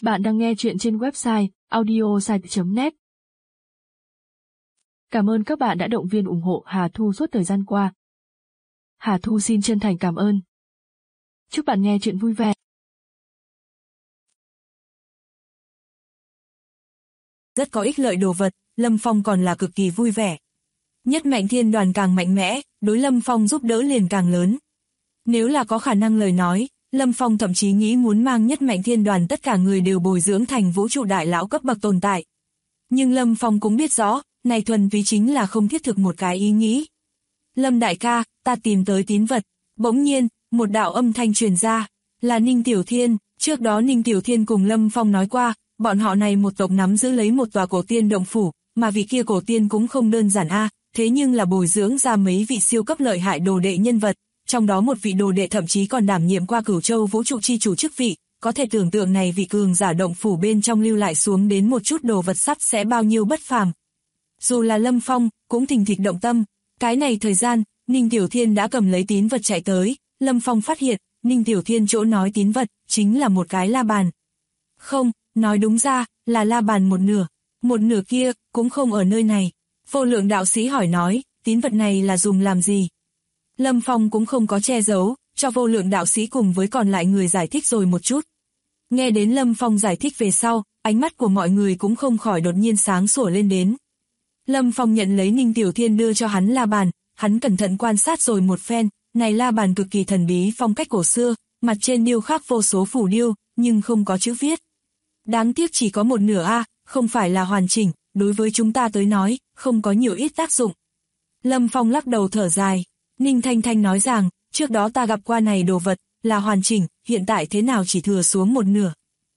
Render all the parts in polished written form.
Bạn đang nghe chuyện trên website audiosite.net. Cảm ơn các bạn đã động viên ủng hộ Hà Thu suốt thời gian qua. Hà Thu xin chân thành cảm ơn. Chúc bạn nghe chuyện vui vẻ. Rất có ích lợi đồ vật, Lâm Phong còn là cực kỳ vui vẻ. Nhất Mạnh Thiên Đoàn càng mạnh mẽ, đối Lâm Phong giúp đỡ liền càng lớn. Nếu là có khả năng lời nói, Lâm Phong thậm chí nghĩ muốn mang Nhất Mạnh Thiên Đoàn tất cả người đều bồi dưỡng thành vũ trụ đại lão cấp bậc tồn tại. Nhưng Lâm Phong cũng biết rõ, này thuần túy chính là không thiết thực một cái ý nghĩ. Lâm đại ca, ta tìm tới tín vật. Bỗng nhiên, một đạo âm thanh truyền ra, là Ninh Tiểu Thiên. Trước đó Ninh Tiểu Thiên cùng Lâm Phong nói qua, bọn họ này một tộc nắm giữ lấy một tòa cổ tiên động phủ, mà vị kia cổ tiên cũng không đơn giản thế nhưng là bồi dưỡng ra mấy vị siêu cấp lợi hại đồ đệ nhân vật, trong đó một vị đồ đệ thậm chí còn đảm nhiệm qua Cửu Châu vũ trụ chi chủ chức vị, có thể tưởng tượng này vị cường giả động phủ bên trong lưu lại xuống đến một chút đồ vật sắp sẽ bao nhiêu bất phàm. Dù là Lâm Phong, cũng thình thịch động tâm, cái này thời gian, Ninh Tiểu Thiên đã cầm lấy tín vật chạy tới, Lâm Phong phát hiện, Ninh Tiểu Thiên chỗ nói tín vật, chính là một cái la bàn. Không, nói đúng ra, là la bàn một nửa kia, cũng không ở nơi này. Vô Lượng đạo sĩ hỏi nói, tín vật này là dùng làm gì? Lâm Phong cũng không có che giấu, cho Vô Lượng đạo sĩ cùng với còn lại người giải thích rồi một chút. Nghe đến Lâm Phong giải thích về sau, ánh mắt của mọi người cũng không khỏi đột nhiên sáng sủa lên đến. Lâm Phong nhận lấy Ninh Tiểu Thiên đưa cho hắn la bàn, hắn cẩn thận quan sát rồi một phen, này la bàn cực kỳ thần bí phong cách cổ xưa, mặt trên điêu khắc vô số phù điêu, nhưng không có chữ viết. Đáng tiếc chỉ có một nửa không phải là hoàn chỉnh, đối với chúng ta tới nói, không có nhiều ít tác dụng. Lâm Phong lắc đầu thở dài, Ninh Thanh Thanh nói rằng, trước đó ta gặp qua này đồ vật, là hoàn chỉnh, hiện tại thế nào chỉ thừa xuống một nửa.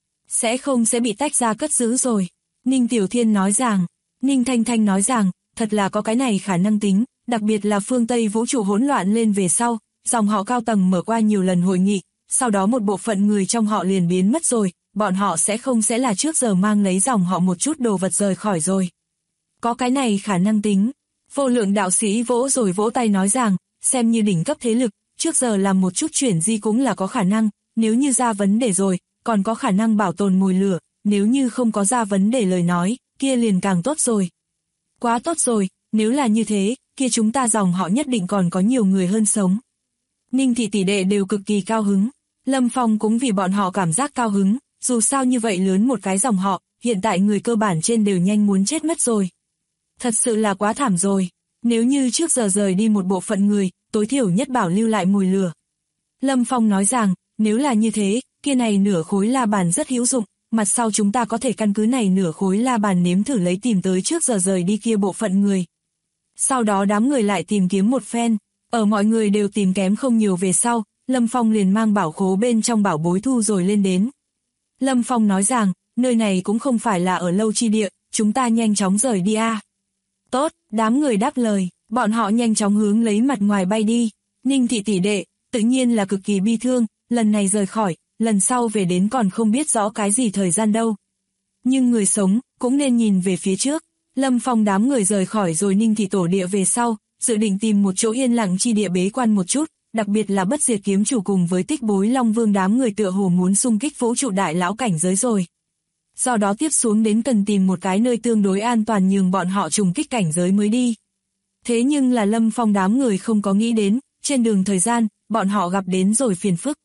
Sẽ bị tách ra cất giữ rồi. Ninh Tiểu Thiên nói rằng, Ninh Thanh Thanh nói rằng, thật là có cái này khả năng tính, đặc biệt là phương Tây vũ trụ hỗn loạn lên về sau, dòng họ cao tầng mở qua nhiều lần hội nghị, sau đó một bộ phận người trong họ liền biến mất rồi, bọn họ sẽ là trước giờ mang lấy dòng họ một chút đồ vật rời khỏi rồi. Có cái này khả năng tính. Vô Lượng đạo sĩ vỗ tay nói rằng, xem như đỉnh cấp thế lực, trước giờ làm một chút chuyển di cũng là có khả năng, nếu như ra vấn đề rồi, còn có khả năng bảo tồn mồi lửa, nếu như không có ra vấn đề lời nói, kia liền càng tốt rồi. Quá tốt rồi, nếu là như thế, kia chúng ta dòng họ nhất định còn có nhiều người hơn sống. Ninh thị tỷ đệ đều cực kỳ cao hứng, Lâm Phong cũng vì bọn họ cảm giác cao hứng, dù sao như vậy lớn một cái dòng họ, hiện tại người cơ bản trên đều nhanh muốn chết mất rồi. Thật sự là quá thảm rồi, nếu như trước giờ rời đi một bộ phận người, tối thiểu nhất bảo lưu lại mùi lửa. Lâm Phong nói rằng, nếu là như thế, kia này nửa khối la bàn rất hữu dụng, mặt sau chúng ta có thể căn cứ này nửa khối la bàn nếm thử lấy tìm tới trước giờ rời đi kia bộ phận người. Sau đó đám người lại tìm kiếm một phen, ở mọi người đều tìm kém không nhiều về sau, Lâm Phong liền mang bảo khố bên trong bảo bối thu rồi lên đến. Lâm Phong nói rằng, nơi này cũng không phải là ở lâu chi địa, chúng ta nhanh chóng rời đi Tốt, đám người đáp lời, bọn họ nhanh chóng hướng lấy mặt ngoài bay đi. Ninh thị tỷ đệ, tự nhiên là cực kỳ bi thương, lần này rời khỏi, lần sau về đến còn không biết rõ cái gì thời gian đâu. Nhưng người sống, cũng nên nhìn về phía trước. Lâm Phong đám người rời khỏi rồi Ninh thị tổ địa về sau, dự định tìm một chỗ yên lặng chi địa bế quan một chút, đặc biệt là Bất Diệt kiếm chủ cùng với Tích Bối Long Vương đám người tựa hồ muốn xung kích vũ trụ đại lão cảnh giới rồi. Do đó tiếp xuống đến cần tìm một cái nơi tương đối an toàn nhường bọn họ trùng kích cảnh giới mới đi. Thế nhưng là Lâm Phong đám người không có nghĩ đến, trên đường thời gian, bọn họ gặp đến rồi phiền phức.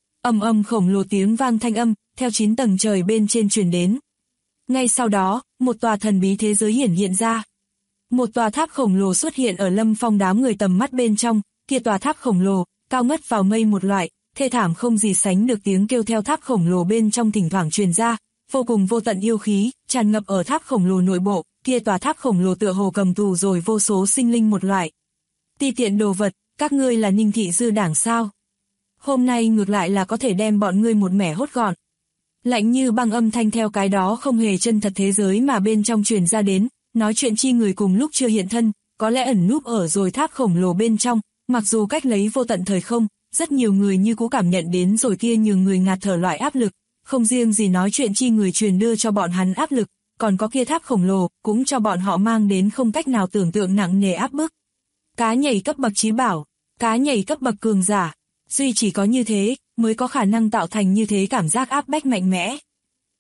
Ầm khổng lồ tiếng vang thanh âm, theo 9 tầng trời bên trên truyền đến. Ngay sau đó, một tòa thần bí thế giới hiện ra. Một tòa tháp khổng lồ xuất hiện ở Lâm Phong đám người tầm mắt bên trong, kia tòa tháp khổng lồ, cao ngất vào mây một loại, thê thảm không gì sánh được tiếng kêu theo tháp khổng lồ bên trong thỉnh thoảng truyền ra, vô cùng vô tận yêu khí, tràn ngập ở tháp khổng lồ nội bộ, kia tòa tháp khổng lồ tựa hồ cầm tù rồi vô số sinh linh một loại. Ti tiện đồ vật, các ngươi là Ninh thị dư đảng sao? Hôm nay ngược lại là có thể đem bọn ngươi một mẻ hốt gọn. Lạnh như băng âm thanh theo cái đó không hề chân thật thế giới mà bên trong truyền ra đến, nói chuyện chi người cùng lúc chưa hiện thân, có lẽ ẩn núp ở rồi tháp khổng lồ bên trong, mặc dù cách lấy vô tận thời không, rất nhiều người như cũ cảm nhận đến rồi kia nhường người ngạt thở loại áp lực, không riêng gì nói chuyện chi người truyền đưa cho bọn hắn áp lực, còn có kia tháp khổng lồ cũng cho bọn họ mang đến không cách nào tưởng tượng nặng nề áp bức. Cá nhảy cấp bậc chí bảo, cá nhảy cấp bậc cường giả, duy chỉ có như thế mới có khả năng tạo thành như thế cảm giác áp bách mạnh mẽ.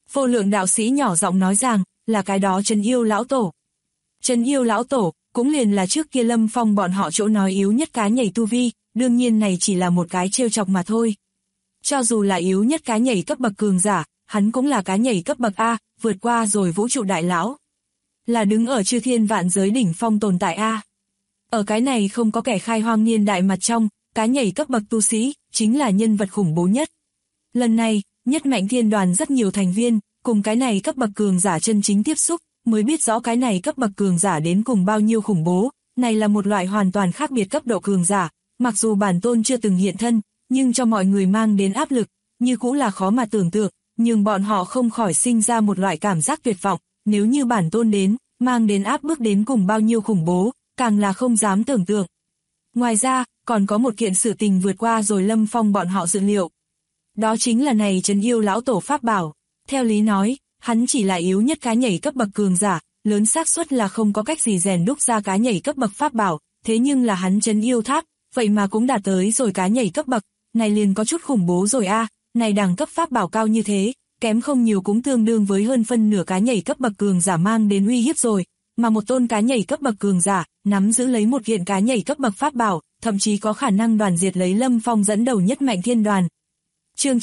Vô lượng đạo sĩ nhỏ giọng nói rằng, là cái đó Trấn Yêu lão tổ. Trấn Yêu lão tổ, cũng liền là trước kia Lâm Phong bọn họ chỗ nói yếu nhất cá nhảy tu vi, đương nhiên này chỉ là một cái trêu chọc mà thôi. Cho dù là yếu nhất cá nhảy cấp bậc cường giả, hắn cũng là cá nhảy cấp bậc A, vượt qua rồi vũ trụ đại lão. Là đứng ở chư thiên vạn giới đỉnh phong tồn tại A. Ở cái này không có kẻ khai hoang niên đại mặt trong, cá nhảy cấp bậc tu sĩ, chính là nhân vật khủng bố nhất. Lần này, Nhất Mạch Thiên Đoàn rất nhiều thành viên, cùng cái này cấp bậc cường giả chân chính tiếp xúc, mới biết rõ cái này cấp bậc cường giả đến cùng bao nhiêu khủng bố, này là một loại hoàn toàn khác biệt cấp độ cường giả, mặc dù bản tôn chưa từng hiện thân, nhưng cho mọi người mang đến áp lực, như cũng là khó mà tưởng tượng, nhưng bọn họ không khỏi sinh ra một loại cảm giác tuyệt vọng, nếu như bản tôn đến, mang đến áp bức đến cùng bao nhiêu khủng bố, càng là không dám tưởng tượng. Ngoài ra, còn có một kiện sự tình vượt qua rồi Lâm Phong bọn họ dự liệu. Đó chính là này Trấn Yêu lão tổ pháp bảo. Theo lý nói, hắn chỉ là yếu nhất cá nhảy cấp bậc cường giả, lớn xác suất là không có cách gì rèn đúc ra cá nhảy cấp bậc pháp bảo, thế nhưng là hắn Trấn Yêu tháp, vậy mà cũng đạt tới rồi cá nhảy cấp bậc, này liền có chút khủng bố rồi a, này đẳng cấp pháp bảo cao như thế, kém không nhiều cũng tương đương với hơn phân nửa cá nhảy cấp bậc cường giả mang đến uy hiếp rồi, mà một tôn cá nhảy cấp bậc cường giả, nắm giữ lấy một kiện cá nhảy cấp bậc pháp bảo, thậm chí có khả năng đoàn diệt lấy Lâm Phong dẫn đầu Nhất Mạch Thiên Đoàn. Chương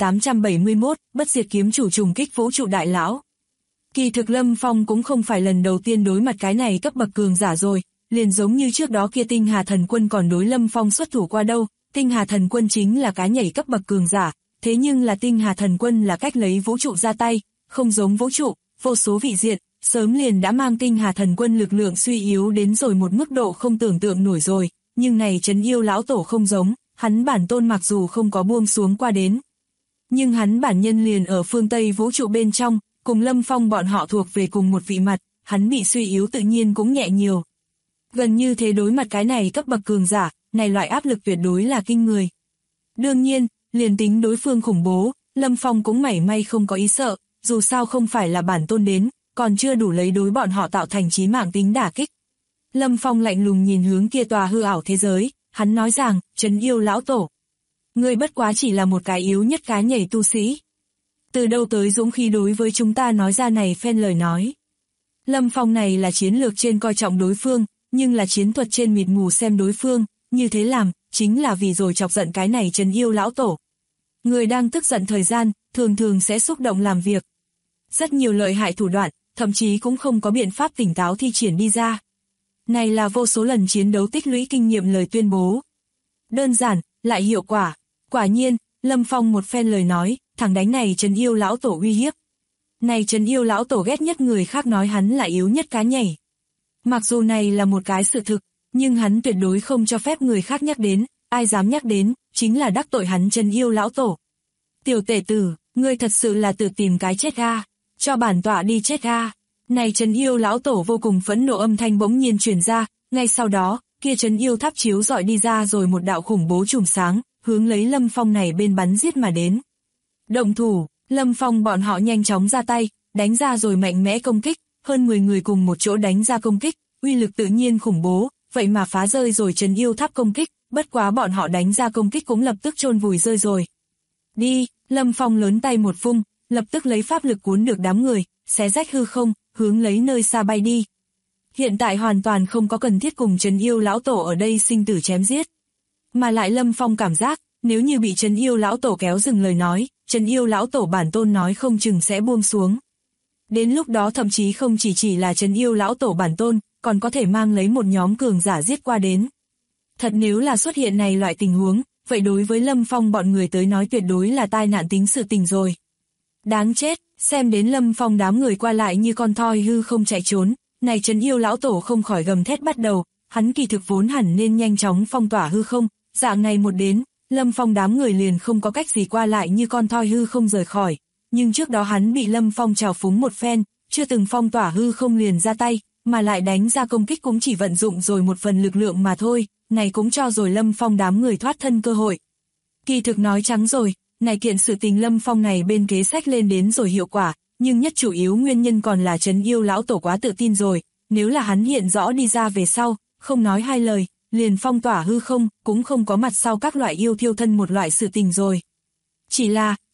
9871, Bất Diệt Kiếm Chủ trùng kích vũ trụ đại lão. Kỳ thực Lâm Phong cũng không phải lần đầu tiên đối mặt cái này cấp bậc cường giả rồi, liền giống như trước đó kia Tinh Hà Thần Quân còn đối Lâm Phong xuất thủ qua đâu. Tinh Hà Thần Quân chính là cá nhảy cấp bậc cường giả, thế nhưng là Tinh Hà Thần Quân là cách lấy vũ trụ ra tay, không giống vũ trụ, vô số vị diện, sớm liền đã mang Tinh Hà Thần Quân lực lượng suy yếu đến rồi một mức độ không tưởng tượng nổi rồi, nhưng này Trấn Yêu lão tổ không giống, hắn bản tôn mặc dù không có buông xuống qua đến, nhưng hắn bản nhân liền ở phương Tây vũ trụ bên trong, cùng Lâm Phong bọn họ thuộc về cùng một vị mặt, hắn bị suy yếu tự nhiên cũng nhẹ nhiều. Gần như thế đối mặt cái này cấp bậc cường giả, này loại áp lực tuyệt đối là kinh người. Đương nhiên, liền tính đối phương khủng bố, Lâm Phong cũng mảy may không có ý sợ, dù sao không phải là bản tôn đến, còn chưa đủ lấy đối bọn họ tạo thành chí mạng tính đả kích. Lâm Phong lạnh lùng nhìn hướng kia tòa hư ảo thế giới, hắn nói rằng, Trấn Yêu lão tổ, ngươi bất quá chỉ là một cái yếu nhất cá nhảy tu sĩ. Từ đâu tới dũng khí đối với chúng ta nói ra này phen lời nói. Lâm Phong này là chiến lược trên coi trọng đối phương, nhưng là chiến thuật trên mịt mù xem đối phương, như thế làm, chính là vì rồi chọc giận cái này Trấn Yêu lão tổ. Người đang tức giận thời gian, thường thường sẽ xúc động làm việc. Rất nhiều lợi hại thủ đoạn, thậm chí cũng không có biện pháp tỉnh táo thi triển đi ra. Này là vô số lần chiến đấu tích lũy kinh nghiệm lời tuyên bố. Đơn giản, lại hiệu quả. Quả nhiên, Lâm Phong một phen lời nói, thẳng đánh này Trấn Yêu lão tổ uy hiếp. Này Trấn Yêu lão tổ ghét nhất người khác nói hắn là yếu nhất cá nhảy. Mặc dù này là một cái sự thực, nhưng hắn tuyệt đối không cho phép người khác nhắc đến, ai dám nhắc đến, chính là đắc tội hắn Trấn Yêu lão tổ. Tiểu tể tử, ngươi thật sự là tự tìm cái chết a, cho bản tọa đi chết a. Này Trấn Yêu lão tổ vô cùng phẫn nộ âm thanh bỗng nhiên truyền ra, ngay sau đó, kia Trấn Yêu tháp chiếu rọi đi ra rồi một đạo khủng bố chùm sáng, hướng lấy Lâm Phong này bên bắn giết mà đến. Động thủ, Lâm Phong bọn họ nhanh chóng ra tay, đánh ra rồi mạnh mẽ công kích, hơn 10 người cùng một chỗ đánh ra công kích, uy lực tự nhiên khủng bố, vậy mà phá rơi rồi Trấn Yêu tháp công kích, bất quá bọn họ đánh ra công kích cũng lập tức chôn vùi rơi rồi. Đi, Lâm Phong lớn tay một vung, lập tức lấy pháp lực cuốn được đám người, xé rách hư không, hướng lấy nơi xa bay đi. Hiện tại hoàn toàn không có cần thiết cùng Trấn Yêu lão tổ ở đây sinh tử chém giết. Mà lại Lâm Phong cảm giác, nếu như bị Trấn Yêu lão tổ kéo dừng lời nói, Trấn Yêu lão tổ bản tôn nói không chừng sẽ buông xuống. Đến lúc đó thậm chí không chỉ là Trấn Yêu lão tổ bản tôn, còn có thể mang lấy một nhóm cường giả giết qua đến. Thật nếu là xuất hiện này loại tình huống, vậy đối với Lâm Phong bọn người tới nói tuyệt đối là tai nạn tính sự tình rồi. Đáng chết, xem đến Lâm Phong đám người qua lại như con thoi hư không chạy trốn, này Trấn Yêu lão tổ không khỏi gầm thét bắt đầu, hắn kỳ thực vốn hẳn nên nhanh chóng phong tỏa hư không, dạng này một đến, Lâm Phong đám người liền không có cách gì qua lại như con thoi hư không rời khỏi, nhưng trước đó hắn bị Lâm Phong trào phúng một phen, chưa từng phong tỏa hư không liền ra tay, mà lại đánh ra công kích cũng chỉ vận dụng rồi một phần lực lượng mà thôi, này cũng cho rồi Lâm Phong đám người thoát thân cơ hội. Kỳ thực nói trắng rồi, này kiện sự tình Lâm Phong này bên kế sách lên đến rồi hiệu quả, nhưng nhất chủ yếu nguyên nhân còn là Trấn Yêu lão tổ quá tự tin rồi, nếu là hắn hiện rõ đi ra về sau, không nói hai lời, liền phong tỏa hư không, cũng không có mặt sau các loại yêu thiêu thân một loại sự tình rồi. Chỉ là,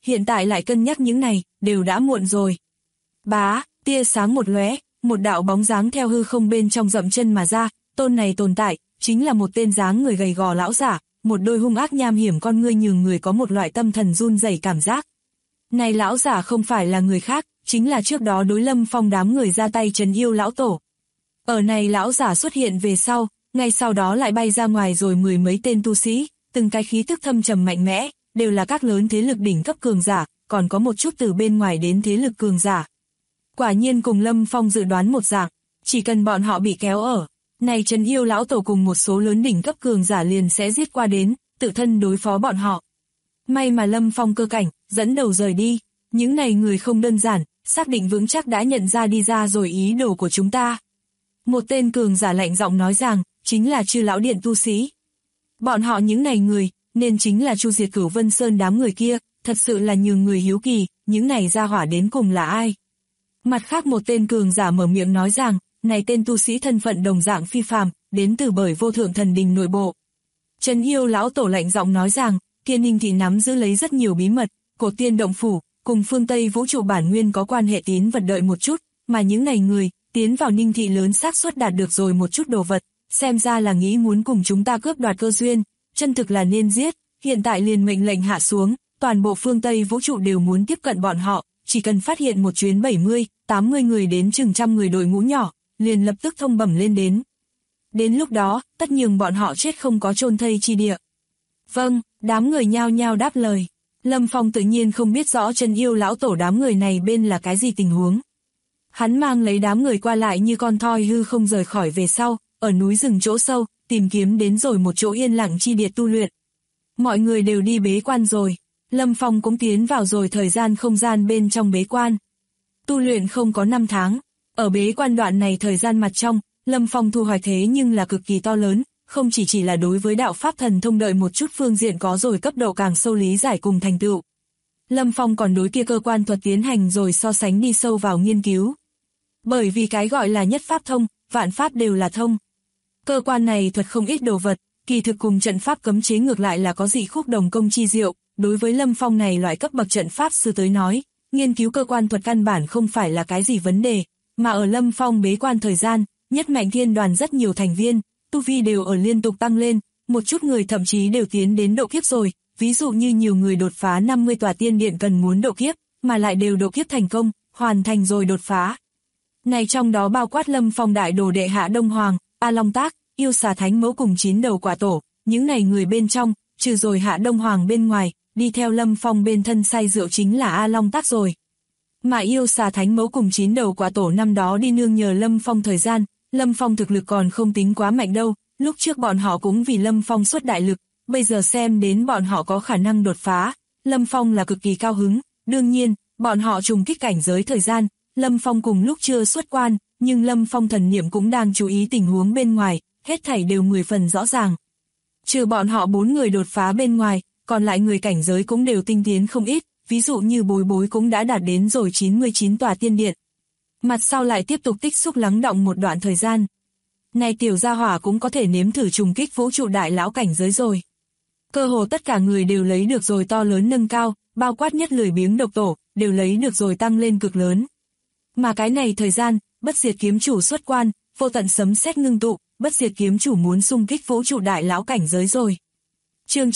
hiện tại lại cân nhắc những này, đều đã muộn rồi. Bá, tia sáng một lóe, một đạo bóng dáng theo hư không bên trong dậm chân mà ra, tôn này tồn tại, chính là một tên dáng người gầy gò lão giả, một đôi hung ác nham hiểm con ngươi nhường người có một loại tâm thần run rẩy cảm giác. Này lão giả không phải là người khác, chính là trước đó đối Lâm Phong đám người ra tay trấn yêu lão tổ. Ở này lão giả xuất hiện về sau, ngay sau đó lại bay ra ngoài rồi mười mấy tên tu sĩ, từng cái khí tức thâm trầm mạnh mẽ, đều là các lớn thế lực đỉnh cấp cường giả, còn có một chút từ bên ngoài đến thế lực cường giả. Quả nhiên cùng Lâm Phong dự đoán một dạng, chỉ cần bọn họ bị kéo ở, này trấn yêu lão tổ cùng một số lớn đỉnh cấp cường giả liền sẽ giết qua đến, tự thân đối phó bọn họ. May mà Lâm Phong cơ cảnh, dẫn đầu rời đi, những này người không đơn giản, xác định vững chắc đã nhận ra đi ra rồi ý đồ của chúng ta. Một tên cường giả lạnh giọng nói rằng, chính là Chư lão điện tu sĩ. Bọn họ những này người, nên chính là chu diệt Cửu Vân Sơn đám người kia, thật sự là nhường người hiếu kỳ, những này ra hỏa đến cùng là ai. Mặt khác một tên cường giả mở miệng nói rằng, này tên tu sĩ thân phận đồng dạng phi phàm, đến từ bởi Vô Thượng Thần Đình nội bộ. Trấn yêu lão tổ lạnh giọng nói rằng, kia Ninh Thị nắm giữ lấy rất nhiều bí mật, Cổ Tiên Động Phủ, cùng phương Tây vũ trụ bản nguyên có quan hệ tín vật đợi một chút, mà những này người, tiến vào Ninh Thị lớn xác suất đạt được rồi một chút đồ vật, xem ra là nghĩ muốn cùng chúng ta cướp đoạt cơ duyên, chân thực là nên giết, hiện tại liền mệnh lệnh hạ xuống, toàn bộ phương Tây vũ trụ đều muốn tiếp cận bọn họ, chỉ cần phát hiện một chuyến 70, 80 người đến chừng trăm người đội ngũ nhỏ, liền lập tức thông bẩm lên đến. Đến lúc đó, tất nhường bọn họ chết không có chôn thây chi địa. Vâng, đám người nhao nhao đáp lời. Lâm Phong tự nhiên không biết rõ trấn yêu lão tổ đám người này bên là cái gì tình huống. Hắn mang lấy đám người qua lại như con thoi hư không rời khỏi về sau, ở núi rừng chỗ sâu, tìm kiếm đến rồi một chỗ yên lặng chi địa tu luyện. Mọi người đều đi bế quan rồi, Lâm Phong cũng tiến vào rồi thời gian không gian bên trong bế quan. Tu luyện không có 5 tháng, ở bế quan đoạn này thời gian mặt trong, Lâm Phong thu hoạch thế nhưng là cực kỳ to lớn, không chỉ là đối với đạo pháp thần thông đợi một chút phương diện có rồi cấp độ càng sâu lý giải cùng thành tựu. Lâm Phong còn đối kia cơ quan thuật tiến hành rồi so sánh đi sâu vào nghiên cứu. Bởi vì cái gọi là nhất pháp thông, vạn pháp đều là thông. Cơ quan này thuật không ít đồ vật, kỳ thực cùng trận pháp cấm chế ngược lại là có dị khúc đồng công chi diệu, đối với Lâm Phong này loại cấp bậc trận pháp sư tới nói, nghiên cứu cơ quan thuật căn bản không phải là cái gì vấn đề, mà ở Lâm Phong bế quan thời gian, Nhất Mạnh Thiên Đoàn rất nhiều thành viên, tu vi đều ở liên tục tăng lên, một chút người thậm chí đều tiến đến độ kiếp rồi, ví dụ như nhiều người đột phá 50 tòa tiên điện cần muốn độ kiếp, mà lại đều độ kiếp thành công, hoàn thành rồi đột phá. Này trong đó bao quát Lâm Phong đại đồ đệ Hạ Đông Hoàng, A Long Tác, Yêu Xà Thánh Mẫu cùng 9 đầu quả tổ, những này người bên trong, trừ rồi Hạ Đông Hoàng bên ngoài, đi theo Lâm Phong bên thân say rượu chính là A Long Tác rồi. Mà Yêu Xà Thánh Mẫu cùng 9 đầu quả tổ năm đó đi nương nhờ Lâm Phong thời gian, Lâm Phong thực lực còn không tính quá mạnh đâu, lúc trước bọn họ cũng vì Lâm Phong xuất đại lực, bây giờ xem đến bọn họ có khả năng đột phá, Lâm Phong là cực kỳ cao hứng, đương nhiên, bọn họ trùng kích cảnh giới thời gian, Lâm Phong cùng lúc chưa xuất quan, nhưng Lâm Phong thần niệm cũng đang chú ý tình huống bên ngoài, hết thảy đều 10 phần rõ ràng. Trừ bọn họ 4 người đột phá bên ngoài, còn lại người cảnh giới cũng đều tinh tiến không ít, ví dụ như Bối Bối cũng đã đạt đến rồi 99 tòa tiên điện. Mặt sau lại tiếp tục tích xúc lắng đọng một đoạn thời gian. Này tiểu gia hỏa cũng có thể nếm thử trùng kích vũ trụ đại lão cảnh giới rồi. Cơ hồ tất cả người đều lấy được rồi to lớn nâng cao, bao quát nhất lười biếng độc tổ, đều lấy được rồi tăng lên cực lớn. Mà cái này thời gian, bất diệt kiếm chủ xuất quan, vô tận sấm sét ngưng tụ, bất diệt kiếm chủ muốn xung kích vũ trụ đại lão cảnh giới rồi. Chương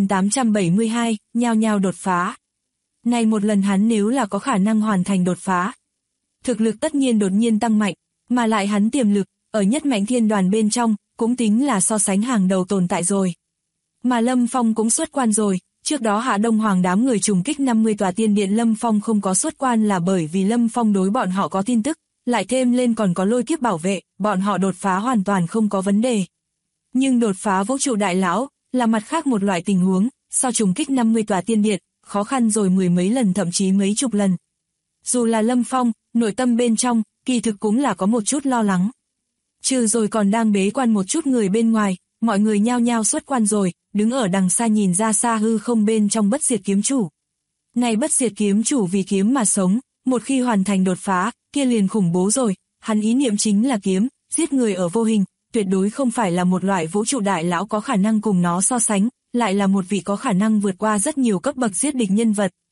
9872, nhao nhao đột phá. Này một lần hắn nếu là có khả năng hoàn thành đột phá, thực lực tất nhiên đột nhiên tăng mạnh, mà lại hắn tiềm lực, ở Nhất Mạnh Thiên Đoàn bên trong, cũng tính là so sánh hàng đầu tồn tại rồi. Mà Lâm Phong cũng xuất quan rồi, trước đó Hạ Đông Hoàng đám người trùng kích 50 tòa tiên điện Lâm Phong không có xuất quan là bởi vì Lâm Phong đối bọn họ có tin tức, lại thêm lên còn có lôi kiếp bảo vệ, bọn họ đột phá hoàn toàn không có vấn đề. Nhưng đột phá vũ trụ đại lão, là mặt khác một loại tình huống, so trùng kích 50 tòa tiên điện, khó khăn rồi mười mấy lần thậm chí mấy chục lần. Dù là Lâm Phong, nội tâm bên trong, kỳ thực cũng là có một chút lo lắng. Trừ rồi còn đang bế quan một chút người bên ngoài, mọi người nhao nhao xuất quan rồi, đứng ở đằng xa nhìn ra xa hư không bên trong bất diệt kiếm chủ. Này bất diệt kiếm chủ vì kiếm mà sống, một khi hoàn thành đột phá, kia liền khủng bố rồi, hắn ý niệm chính là kiếm, giết người ở vô hình, tuyệt đối không phải là một loại vũ trụ đại lão có khả năng cùng nó so sánh, lại là một vị có khả năng vượt qua rất nhiều cấp bậc giết địch nhân vật.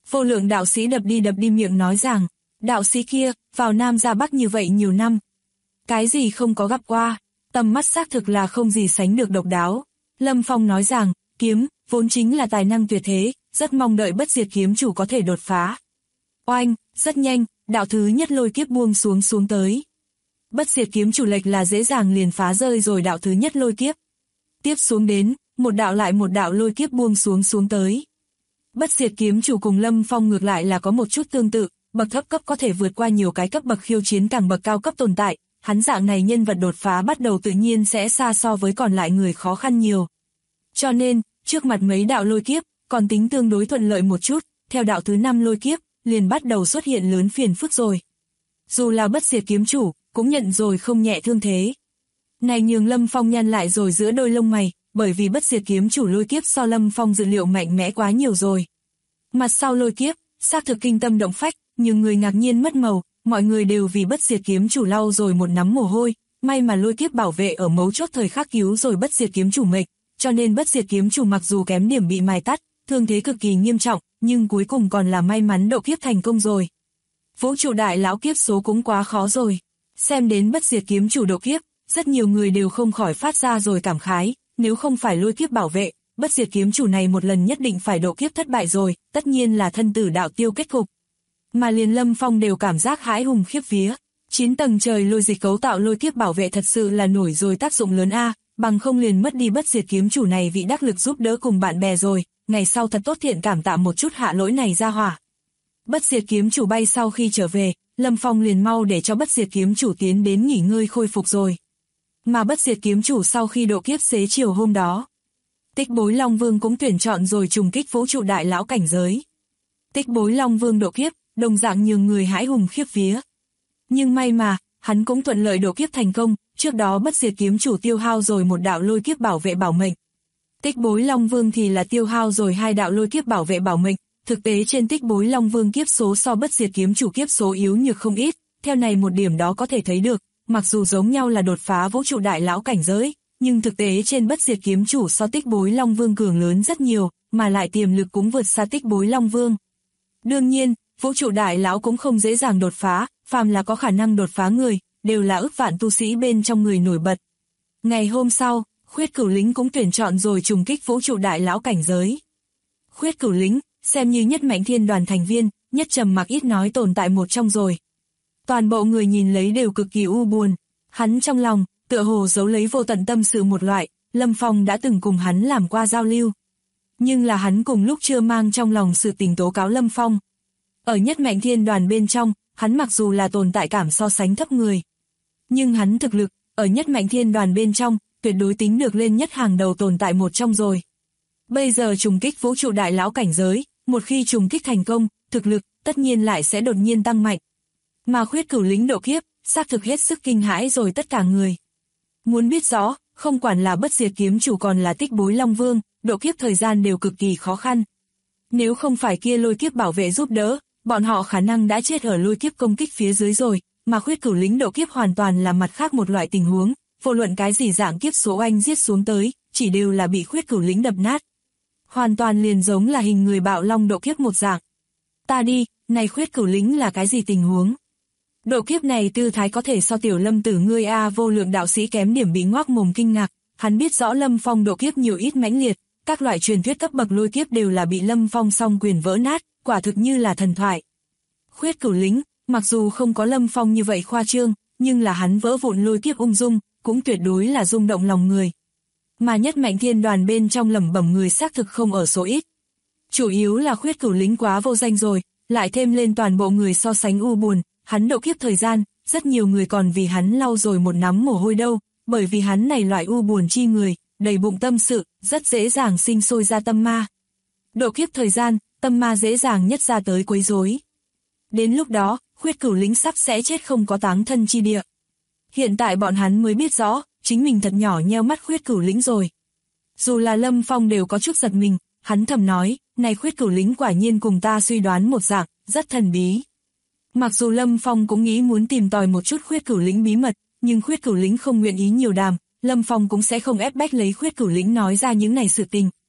Vô lượng đạo sĩ đập đi miệng nói rằng, đạo sĩ kia, vào Nam ra Bắc như vậy nhiều năm. Cái gì không có gặp qua, tầm mắt xác thực là không gì sánh được độc đáo. Lâm Phong nói rằng, kiếm, vốn chính là tài năng tuyệt thế, rất mong đợi bất diệt kiếm chủ có thể đột phá. Oanh, rất nhanh, đạo thứ nhất lôi kiếp buông xuống tới. Bất diệt kiếm chủ lệch là dễ dàng liền phá rơi rồi đạo thứ nhất lôi kiếp. Tiếp xuống đến, một đạo lại một đạo lôi kiếp buông xuống tới. Bất diệt kiếm chủ cùng Lâm Phong ngược lại là có một chút tương tự, bậc thấp cấp có thể vượt qua nhiều cái cấp bậc khiêu chiến càng bậc cao cấp tồn tại, hắn dạng này nhân vật đột phá bắt đầu tự nhiên sẽ xa so với còn lại người khó khăn nhiều. Cho nên, trước mặt mấy đạo lôi kiếp, còn tính tương đối thuận lợi một chút, theo đạo thứ 5 lôi kiếp, liền bắt đầu xuất hiện lớn phiền phức rồi. Dù là bất diệt kiếm chủ, cũng nhận rồi không nhẹ thương thế. Này nhường Lâm Phong nhăn lại rồi giữa đôi lông mày, bởi vì bất diệt kiếm chủ lôi kiếp so Lâm Phong dự liệu mạnh mẽ quá nhiều rồi. Mặt sau lôi kiếp, xác thực kinh tâm động phách, nhưng người ngạc nhiên mất màu, mọi người đều vì bất diệt kiếm chủ lau rồi một nắm mồ hôi, may mà lôi kiếp bảo vệ ở mấu chốt thời khắc cứu rồi bất diệt kiếm chủ mệnh, cho nên bất diệt kiếm chủ mặc dù kém điểm bị mài tắt, thương thế cực kỳ nghiêm trọng, nhưng cuối cùng còn là may mắn độ kiếp thành công rồi. Vũ trụ đại lão kiếp số cũng quá khó rồi. Xem đến bất diệt kiếm chủ độ kiếp, rất nhiều người đều không khỏi phát ra rồi cảm khái, nếu không phải lôi kiếp bảo vệ, bất diệt kiếm chủ này một lần nhất định phải độ kiếp thất bại rồi, tất nhiên là thân tử đạo tiêu kết cục. Mà liền Lâm Phong đều cảm giác hãi hùng khiếp vía. 9 tầng trời lôi dịch cấu tạo lôi kiếp bảo vệ thật sự là nổi rồi tác dụng lớn a, bằng không liền mất đi bất diệt kiếm chủ này vị đắc lực giúp đỡ cùng bạn bè rồi, ngày sau thật tốt thiện cảm tạ một chút hạ lỗi này ra hỏa. Bất diệt kiếm chủ bay sau khi trở về, Lâm Phong liền mau để cho bất diệt kiếm chủ tiến đến nghỉ ngơi khôi phục rồi. Mà bất diệt kiếm chủ sau khi độ kiếp xế chiều hôm đó, Tích Bối Long Vương cũng tuyển chọn rồi trùng kích vũ trụ đại lão cảnh giới. Tích Bối Long Vương độ kiếp, đồng dạng nhường người hãi hùng khiếp vía. Nhưng may mà, hắn cũng thuận lợi độ kiếp thành công, trước đó bất diệt kiếm chủ tiêu hao rồi một đạo lôi kiếp bảo vệ bảo mệnh. Tích Bối Long Vương thì là tiêu hao rồi 2 đạo lôi kiếp bảo vệ bảo mệnh, thực tế trên Tích Bối Long Vương kiếp số so bất diệt kiếm chủ kiếp số yếu nhược không ít, theo này một điểm đó có thể thấy được, mặc dù giống nhau là đột phá vũ trụ đại lão cảnh giới, nhưng thực tế trên bất diệt kiếm chủ so Tích Bối Long Vương cường lớn rất nhiều, mà lại tiềm lực cũng vượt xa Tích Bối Long Vương. Đương nhiên, vũ trụ đại lão cũng không dễ dàng đột phá, phàm là có khả năng đột phá người, đều là ức vạn tu sĩ bên trong người nổi bật. Ngày hôm sau, Khuyết Cửu Lính cũng tuyển chọn rồi trùng kích vũ trụ đại lão cảnh giới. Khuyết Cửu Lính, xem như nhất mạnh thiên đoàn thành viên, nhất trầm mặc ít nói tồn tại một trong rồi. Toàn bộ người nhìn lấy đều cực kỳ u buồn, hắn trong lòng, tựa hồ giấu lấy vô tận tâm sự một loại, Lâm Phong đã từng cùng hắn làm qua giao lưu. Nhưng là hắn cùng lúc chưa mang trong lòng sự tình tố cáo Lâm Phong. Ở nhất mạnh thiên đoàn bên trong, hắn mặc dù là tồn tại cảm so sánh thấp người. Nhưng hắn thực lực, ở nhất mạnh thiên đoàn bên trong, tuyệt đối tính được lên nhất hàng đầu tồn tại một trong rồi. Bây giờ trùng kích vũ trụ đại lão cảnh giới, một khi trùng kích thành công, thực lực, tất nhiên lại sẽ đột nhiên tăng mạnh. Mà Khuyết Cửu Lính độ kiếp, xác thực hết sức kinh hãi rồi tất cả người. Muốn biết rõ, không quản là bất diệt kiếm chủ còn là Tích Bối Long Vương, độ kiếp thời gian đều cực kỳ khó khăn. Nếu không phải kia lôi kiếp bảo vệ giúp đỡ, bọn họ khả năng đã chết ở lôi kiếp công kích phía dưới rồi, mà Khuyết Cửu Lính độ kiếp hoàn toàn là mặt khác một loại tình huống, vô luận cái gì dạng kiếp số anh giết xuống tới, chỉ đều là bị Khuyết Cửu Lính đập nát. Hoàn toàn liền giống là hình người bạo long độ kiếp một dạng. Ta đi, này Khuyết Cửu Lính là cái gì tình huống? Độ kiếp này tư thái có thể so tiểu Lâm tử ngươi a. Vô lượng đạo sĩ kém điểm bị ngoác mồm kinh ngạc, hắn biết rõ Lâm Phong độ kiếp nhiều ít mãnh liệt, các loại truyền thuyết cấp bậc lôi kiếp đều là bị Lâm Phong song quyền vỡ nát, quả thực như là thần thoại. Khuyết Cửu Lính, mặc dù không có Lâm Phong như vậy khoa trương, nhưng là hắn vỡ vụn lôi kiếp ung dung, cũng tuyệt đối là rung động lòng người. Mà nhất mạnh thiên đoàn bên trong lẩm bẩm người xác thực không ở số ít. Chủ yếu là Khuyết Cửu Lính quá vô danh rồi, lại thêm lên toàn bộ người so sánh u buồn, hắn độ kiếp thời gian, rất nhiều người còn vì hắn lau rồi một nắm mồ hôi đâu, bởi vì hắn này loại u buồn chi người, đầy bụng tâm sự, rất dễ dàng sinh sôi ra tâm ma. Độ kiếp thời gian, tâm ma dễ dàng nhất ra tới quấy rối. Đến lúc đó, Khuyết Cửu Lính sắp sẽ chết không có táng thân chi địa. Hiện tại bọn hắn mới biết rõ, chính mình thật nhỏ nheo mắt Khuyết Cửu Lính rồi. Dù là Lâm Phong đều có chút giật mình, hắn thầm nói, này Khuyết Cửu Lính quả nhiên cùng ta suy đoán một dạng, rất thần bí. Mặc dù Lâm Phong cũng nghĩ muốn tìm tòi một chút Khuyết Cửu Lính bí mật, nhưng Khuyết Cửu Lính không nguyện ý nhiều đàm, Lâm Phong cũng sẽ không ép bách lấy Khuyết Cửu Lính nói ra những này sự tình,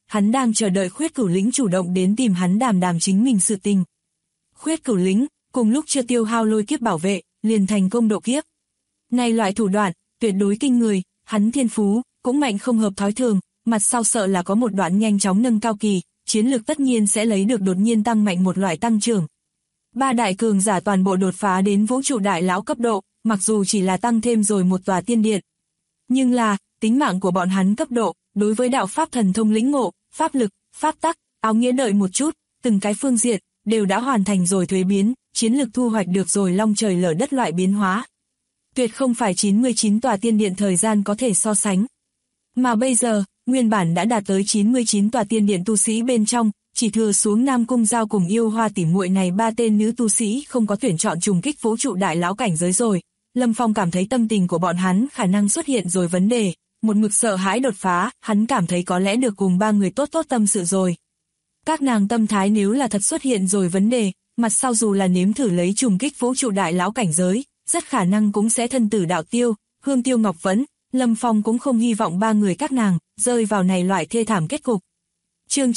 hắn đang chờ đợi Khuyết Cửu Lĩnh chủ động đến tìm hắn đàm đàm chính mình sự tình. Khuyết Cửu Lĩnh, cùng lúc chưa tiêu hao lôi kiếp bảo vệ, liền thành công độ kiếp. Này loại thủ đoạn, tuyệt đối kinh người, hắn thiên phú, cũng mạnh không hợp thói thường, mặt sau sợ là có một đoạn nhanh chóng nâng cao kỳ, chiến lược tất nhiên sẽ lấy được đột nhiên tăng mạnh một loại tăng trưởng. Ba đại cường giả toàn bộ đột phá đến vũ trụ đại lão cấp độ, mặc dù chỉ là tăng thêm rồi một tòa tiên điện. Nhưng là, tính mạng của bọn hắn cấp độ, đối với đạo pháp thần thông lĩnh ngộ, pháp lực, pháp tắc, áo nghĩa đợi một chút, từng cái phương diện, đều đã hoàn thành rồi thuế biến, chiến lược thu hoạch được rồi long trời lở đất loại biến hóa. Tuyệt không phải 99 tòa tiên điện thời gian có thể so sánh. Mà bây giờ, nguyên bản đã đạt tới 99 tòa tiên điện tu sĩ bên trong, chỉ thừa xuống Nam Cung Giao cùng Yêu Hoa tỉ muội này ba tên nữ tu sĩ không có tuyển chọn trùng kích vũ trụ đại lão cảnh giới rồi. Lâm Phong cảm thấy tâm tình của bọn hắn khả năng xuất hiện rồi vấn đề, một mực sợ hãi đột phá, hắn cảm thấy có lẽ được cùng ba người tốt tốt tâm sự rồi. Các nàng tâm thái nếu là thật xuất hiện rồi vấn đề, mặt sau dù là nếm thử lấy trùng kích vũ trụ đại lão cảnh giới, rất khả năng cũng sẽ thân tử đạo tiêu, hương tiêu ngọc vẫn, Lâm Phong cũng không hy vọng ba người các nàng rơi vào này loại thê thảm kết cục. Chương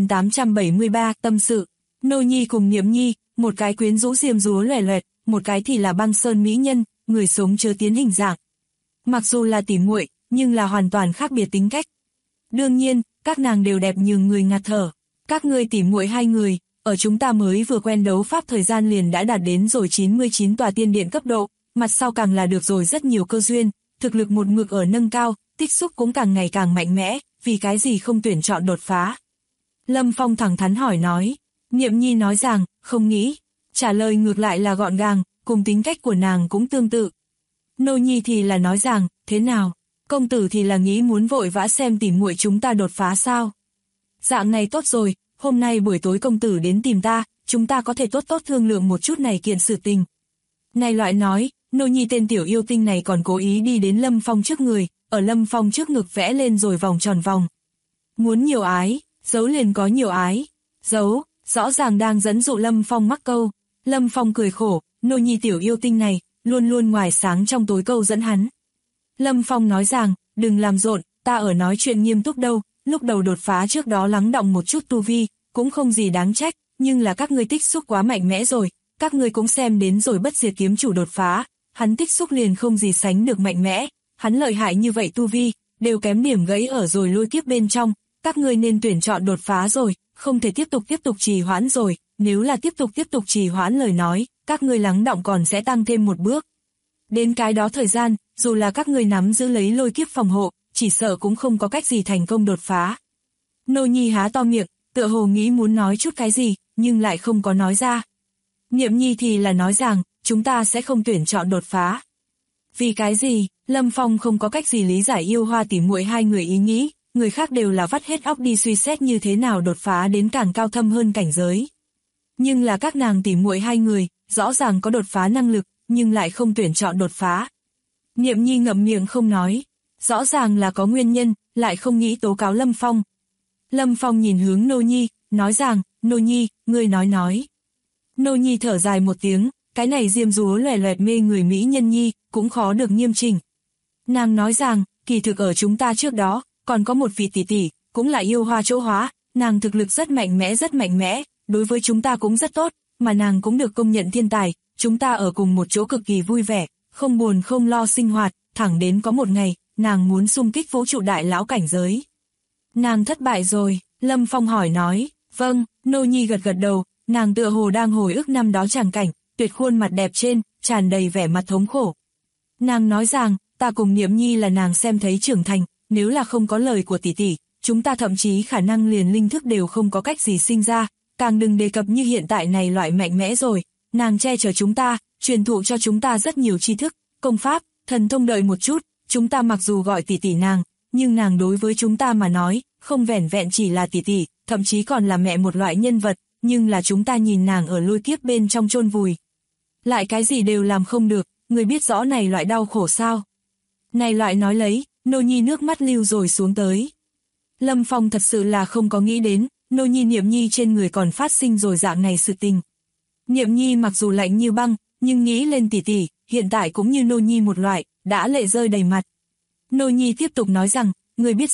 9873 tâm sự, Nô Nhi cùng Niệm Nhi, một cái quyến rũ diêm dúa loẻ loẹt, một cái thì là băng sơn mỹ nhân, người sống chớ tiến hình dạng. Mặc dù là tỉ muội, nhưng là hoàn toàn khác biệt tính cách. Đương nhiên, các nàng đều đẹp nhường người ngạt thở. Các ngươi tỉ muội hai người, ở chúng ta mới vừa quen đấu pháp thời gian liền đã đạt đến rồi 99 tòa tiên điện cấp độ, mặt sau càng là được rồi rất nhiều cơ duyên, thực lực một mực ở nâng cao, tích xúc cũng càng ngày càng mạnh mẽ, vì cái gì không tuyển chọn đột phá. Lâm Phong thẳng thắn hỏi nói, Niệm Nhi nói rằng, không nghĩ, trả lời ngược lại là gọn gàng, cùng tính cách của nàng cũng tương tự. Nô Nhi thì là nói rằng, thế nào, công tử thì là nghĩ muốn vội vã xem tỉ muội chúng ta đột phá sao. Dạng này tốt rồi, hôm nay buổi tối công tử đến tìm ta, chúng ta có thể tốt tốt thương lượng một chút này kiện sự tình. Này loại nói, Nô Nhi tên tiểu yêu tinh này còn cố ý đi đến Lâm Phong trước người, ở Lâm Phong trước ngực vẽ lên rồi vòng tròn vòng. Muốn nhiều ái, giấu liền có nhiều ái, giấu, rõ ràng đang dẫn dụ Lâm Phong mắc câu. Lâm Phong cười khổ, Nô Nhi tiểu yêu tinh này, luôn luôn ngoài sáng trong tối câu dẫn hắn. Lâm Phong nói rằng, đừng làm rộn, ta ở nói chuyện nghiêm túc đâu, lúc đầu đột phá trước đó lắng đọng một chút tu vi, cũng không gì đáng trách, nhưng là các ngươi tích xúc quá mạnh mẽ rồi, các ngươi cũng xem đến rồi bất diệt kiếm chủ đột phá, hắn tích xúc liền không gì sánh được mạnh mẽ, hắn lợi hại như vậy tu vi, đều kém điểm gãy ở rồi lôi kiếp bên trong, các ngươi nên tuyển chọn đột phá rồi, không thể tiếp tục trì hoãn rồi, nếu là tiếp tục trì hoãn lời nói, các ngươi lắng đọng còn sẽ tăng thêm một bước. Đến cái đó thời gian, dù là các ngươi nắm giữ lấy lôi kiếp phòng hộ, chỉ sợ cũng không có cách gì thành công đột phá. Nô Nhi há to miệng, tựa hồ nghĩ muốn nói chút cái gì, nhưng lại không có nói ra. Niệm Nhi thì là nói rằng, chúng ta sẽ không tuyển chọn đột phá. Vì cái gì? Lâm Phong không có cách gì lý giải Yêu Hoa tỉ muội hai người ý nghĩ, người khác đều là vắt hết óc đi suy xét như thế nào đột phá đến càng cao thâm hơn cảnh giới. Nhưng là các nàng tỉ muội hai người, rõ ràng có đột phá năng lực, nhưng lại không tuyển chọn đột phá. Niệm Nhi ngậm miệng không nói, rõ ràng là có nguyên nhân, lại không nghĩ tố cáo Lâm Phong. Lâm Phong nhìn hướng Nô Nhi, nói rằng, Nô Nhi, ngươi nói. Nô Nhi thở dài một tiếng, cái này diêm dúa loẻ loẹt mê người Mỹ nhân Nhi, cũng khó được nghiêm chỉnh. Nàng nói rằng, kỳ thực ở chúng ta trước đó, còn có một vị tỷ tỷ, cũng là Yêu Hoa chỗ hóa, nàng thực lực rất mạnh mẽ, đối với chúng ta cũng rất tốt, mà nàng cũng được công nhận thiên tài, chúng ta ở cùng một chỗ cực kỳ vui vẻ, không buồn không lo sinh hoạt, thẳng đến có một ngày, nàng muốn xung kích vũ trụ đại lão cảnh giới. Nàng thất bại rồi, Lâm Phong hỏi nói, vâng, Nô Nhi gật đầu, nàng tựa hồ đang hồi ức năm đó tràng cảnh, tuyệt khuôn mặt đẹp trên, tràn đầy vẻ mặt thống khổ. Nàng nói rằng, ta cùng Niệm Nhi là nàng xem thấy trưởng thành, nếu là không có lời của tỷ tỷ, chúng ta thậm chí khả năng liền linh thức đều không có cách gì sinh ra, càng đừng đề cập như hiện tại này loại mạnh mẽ rồi, nàng che chở chúng ta, truyền thụ cho chúng ta rất nhiều tri thức, công pháp, thần thông đợi một chút, chúng ta mặc dù gọi tỷ tỷ nàng, nhưng nàng đối với chúng ta mà nói, không vẻn vẹn chỉ là tỷ tỷ, thậm chí còn là mẹ một loại nhân vật, nhưng là chúng ta nhìn nàng ở lôi kiếp bên trong chôn vùi. Lại cái gì đều làm không được, người biết rõ này loại đau khổ sao? Này loại nói lấy, Nô Nhi nước mắt lưu rồi xuống tới. Lâm Phong thật sự là không có nghĩ đến, Nô Nhi Niệm Nhi trên người còn phát sinh rồi dạng này sự tình. Niệm Nhi mặc dù lạnh như băng, nhưng nghĩ lên tỷ tỷ, hiện tại cũng như Nô Nhi một loại, đã lệ rơi đầy mặt. Nô Nhi tiếp tục nói rằng, người biết rõ,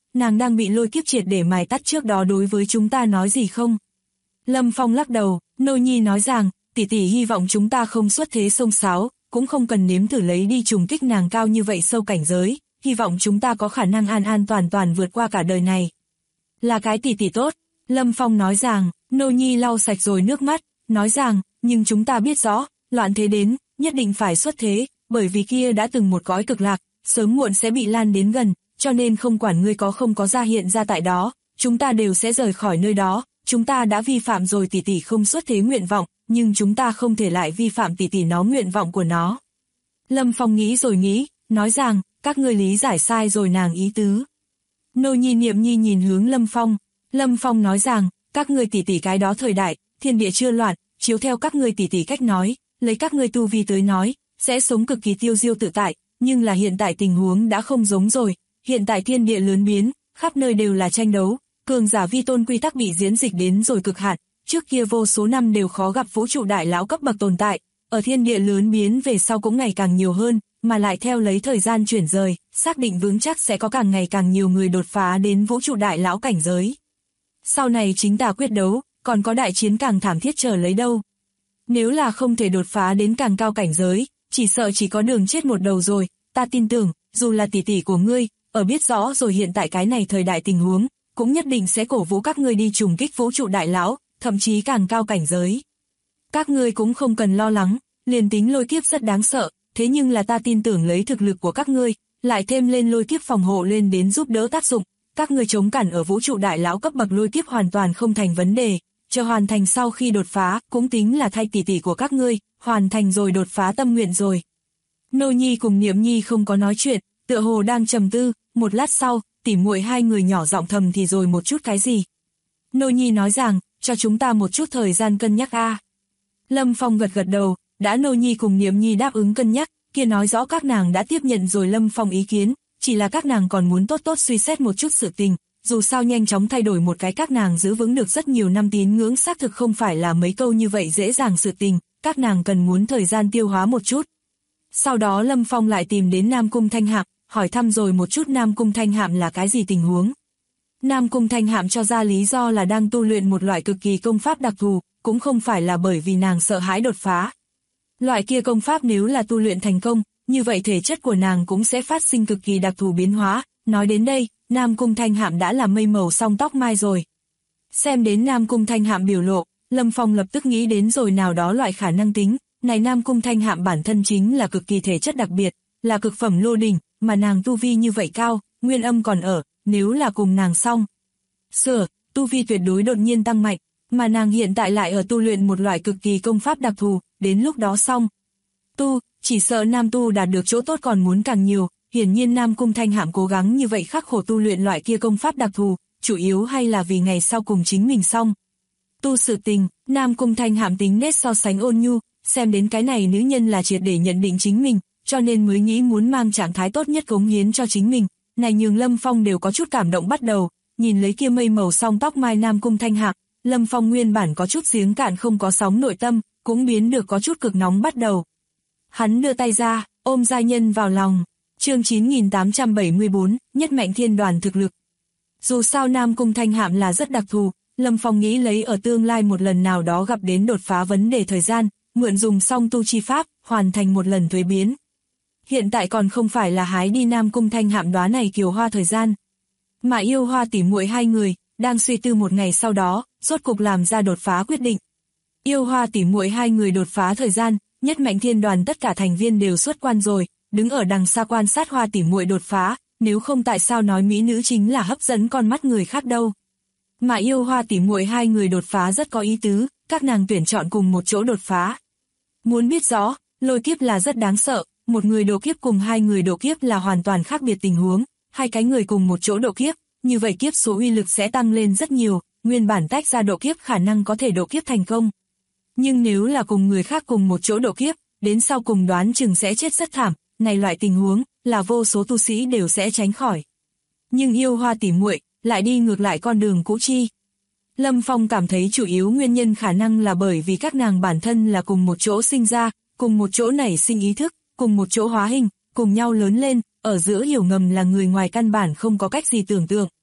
nàng đang bị lôi kiếp triệt để mài tắt trước đó đối với chúng ta nói gì không? Lâm Phong lắc đầu, Nô Nhi nói rằng, tỷ tỷ hy vọng chúng ta không xuất thế xông xáo, cũng không cần nếm thử lấy đi trùng kích nàng cao như vậy sâu cảnh giới, hy vọng chúng ta có khả năng an an toàn toàn vượt qua cả đời này. Là cái tỷ tỷ tốt, Lâm Phong nói rằng, Nô Nhi lau sạch rồi nước mắt, nói rằng, nhưng chúng ta biết rõ, loạn thế đến, nhất định phải xuất thế, bởi vì kia đã từng một cõi cực lạc, sớm muộn sẽ bị lan đến gần, cho nên không quản ngươi có không có ra hiện ra tại đó, chúng ta đều sẽ rời khỏi nơi đó, chúng ta đã vi phạm rồi tỷ tỷ không xuất thế nguyện vọng, nhưng chúng ta không thể lại vi phạm tỷ tỷ nó nguyện vọng của nó. Lâm Phong nghĩ rồi nghĩ, nói rằng, các ngươi lý giải sai rồi nàng ý tứ. Nô Nhi Niệm Nhi nhìn hướng Lâm Phong nói rằng, các ngươi tỷ tỷ cái đó thời đại, thiên địa chưa loạn, chiếu theo các ngươi tỷ tỷ cách nói, lấy các ngươi tu vi tới nói, sẽ sống cực kỳ tiêu diêu tự tại, nhưng là hiện tại tình huống đã không giống rồi, hiện tại thiên địa lớn biến, khắp nơi đều là tranh đấu, cường giả vi tôn quy tắc bị diễn dịch đến rồi cực hạn, trước kia vô số năm đều khó gặp vũ trụ đại lão cấp bậc tồn tại, ở thiên địa lớn biến về sau cũng ngày càng nhiều hơn, mà lại theo lấy thời gian chuyển rời, xác định vững chắc sẽ có càng ngày càng nhiều người đột phá đến vũ trụ đại lão cảnh giới. Sau này chính ta quyết đấu, còn có đại chiến càng thảm thiết chờ lấy đâu. Nếu là không thể đột phá đến càng cao cảnh giới, chỉ sợ chỉ có đường chết một đầu rồi, ta tin tưởng, dù là tỷ tỷ của ngươi, ở biết rõ rồi hiện tại cái này thời đại tình huống, cũng nhất định sẽ cổ vũ các ngươi đi trùng kích vũ trụ đại lão, thậm chí càng cao cảnh giới. Các ngươi cũng không cần lo lắng, liền tính lôi kiếp rất đáng sợ, thế nhưng là ta tin tưởng lấy thực lực của các ngươi, lại thêm lên lôi kiếp phòng hộ lên đến giúp đỡ tác dụng, các ngươi chống cản ở vũ trụ đại lão cấp bậc lôi kiếp hoàn toàn không thành vấn đề, chờ hoàn thành sau khi đột phá, cũng tính là thay tỷ tỷ của các ngươi, hoàn thành rồi đột phá tâm nguyện rồi. Nô Nhi cùng Niệm Nhi không có nói chuyện, tựa hồ đang trầm tư, một lát sau, tỉ muội hai người nhỏ giọng thầm thì rồi một chút cái gì. Nô Nhi nói rằng, cho chúng ta một chút thời gian cân nhắc a. Lâm Phong gật gật đầu, đã Nô Nhi cùng Niệm Nhi đáp ứng cân nhắc, kia nói rõ các nàng đã tiếp nhận rồi Lâm Phong ý kiến, chỉ là các nàng còn muốn tốt tốt suy xét một chút sự tình, dù sao nhanh chóng thay đổi một cái các nàng giữ vững được rất nhiều năm tín ngưỡng xác thực không phải là mấy câu như vậy dễ dàng sự tình, các nàng cần muốn thời gian tiêu hóa một chút. Sau đó Lâm Phong lại tìm đến Nam Cung Thanh Hạm, hỏi thăm rồi một chút Nam Cung Thanh Hạm là cái gì tình huống. Nam Cung Thanh Hạm cho ra lý do là đang tu luyện một loại cực kỳ công pháp đặc thù, cũng không phải là bởi vì nàng sợ hãi đột phá. Loại kia công pháp nếu là tu luyện thành công, như vậy thể chất của nàng cũng sẽ phát sinh cực kỳ đặc thù biến hóa. Nói đến đây, Nam Cung Thanh Hạm đã là mây màu song tóc mai rồi. Xem đến Nam Cung Thanh Hạm biểu lộ, Lâm Phong lập tức nghĩ đến rồi nào đó loại khả năng tính, này Nam Cung Thanh Hạm bản thân chính là cực kỳ thể chất đặc biệt, là cực phẩm lô đỉnh, mà nàng tu vi như vậy cao, nguyên âm còn ở, nếu là cùng nàng xong. Tu vi tuyệt đối đột nhiên tăng mạnh, mà nàng hiện tại lại ở tu luyện một loại cực kỳ công pháp đặc thù, đến lúc đó xong. Chỉ sợ nam tu đạt được chỗ tốt còn muốn càng nhiều, hiển nhiên Nam Cung Thanh Hạm cố gắng như vậy khắc khổ tu luyện loại kia công pháp đặc thù, chủ yếu hay là vì ngày sau cùng chính mình xong. Sự tình, Nam Cung Thanh Hạm tính nét so sánh ôn nhu, xem đến cái này nữ nhân là triệt để nhận định chính mình, cho nên mới nghĩ muốn mang trạng thái tốt nhất cống hiến cho chính mình, này nhường Lâm Phong đều có chút cảm động bắt đầu, nhìn lấy kia mây màu song tóc mai Nam Cung Thanh Hạm, Lâm Phong nguyên bản có chút giếng cạn không có sóng nội tâm, cũng biến được có chút cực nóng bắt đầu. Hắn đưa tay ra, ôm giai nhân vào lòng. Chương 9874, nhất mạnh thiên đoàn thực lực. Dù sao Nam Cung Thanh Hạm là rất đặc thù, Lâm Phong nghĩ lấy ở tương lai một lần nào đó gặp đến đột phá vấn đề thời gian, mượn dùng song tu chi pháp, hoàn thành một lần thuế biến. Hiện tại còn không phải là hái đi Nam Cung Thanh Hạm đóa này kiều hoa thời gian. Mà yêu hoa tỉ muội hai người, đang suy tư một ngày sau đó, rốt cục làm ra đột phá quyết định. Yêu hoa tỉ muội hai người đột phá thời gian, nhất mạnh thiên đoàn tất cả thành viên đều xuất quan rồi, đứng ở đằng xa quan sát hoa tỉ muội đột phá, nếu không tại sao nói mỹ nữ chính là hấp dẫn con mắt người khác đâu. Mà yêu hoa tỉ muội hai người đột phá rất có ý tứ, các nàng tuyển chọn cùng một chỗ đột phá. Muốn biết rõ, lôi kiếp là rất đáng sợ, một người độ kiếp cùng hai người độ kiếp là hoàn toàn khác biệt tình huống, hai cái người cùng một chỗ độ kiếp, như vậy kiếp số uy lực sẽ tăng lên rất nhiều, nguyên bản tách ra độ kiếp khả năng có thể độ kiếp thành công. Nhưng nếu là cùng người khác cùng một chỗ độ kiếp, đến sau cùng đoán chừng sẽ chết rất thảm, này loại tình huống, là vô số tu sĩ đều sẽ tránh khỏi. Nhưng yêu hoa tỉ muội lại đi ngược lại con đường cũ chi. Lâm Phong cảm thấy chủ yếu nguyên nhân khả năng là bởi vì các nàng bản thân là cùng một chỗ sinh ra, cùng một chỗ nảy sinh ý thức, cùng một chỗ hóa hình, cùng nhau lớn lên, ở giữa hiểu ngầm là người ngoài căn bản không có cách gì tưởng tượng,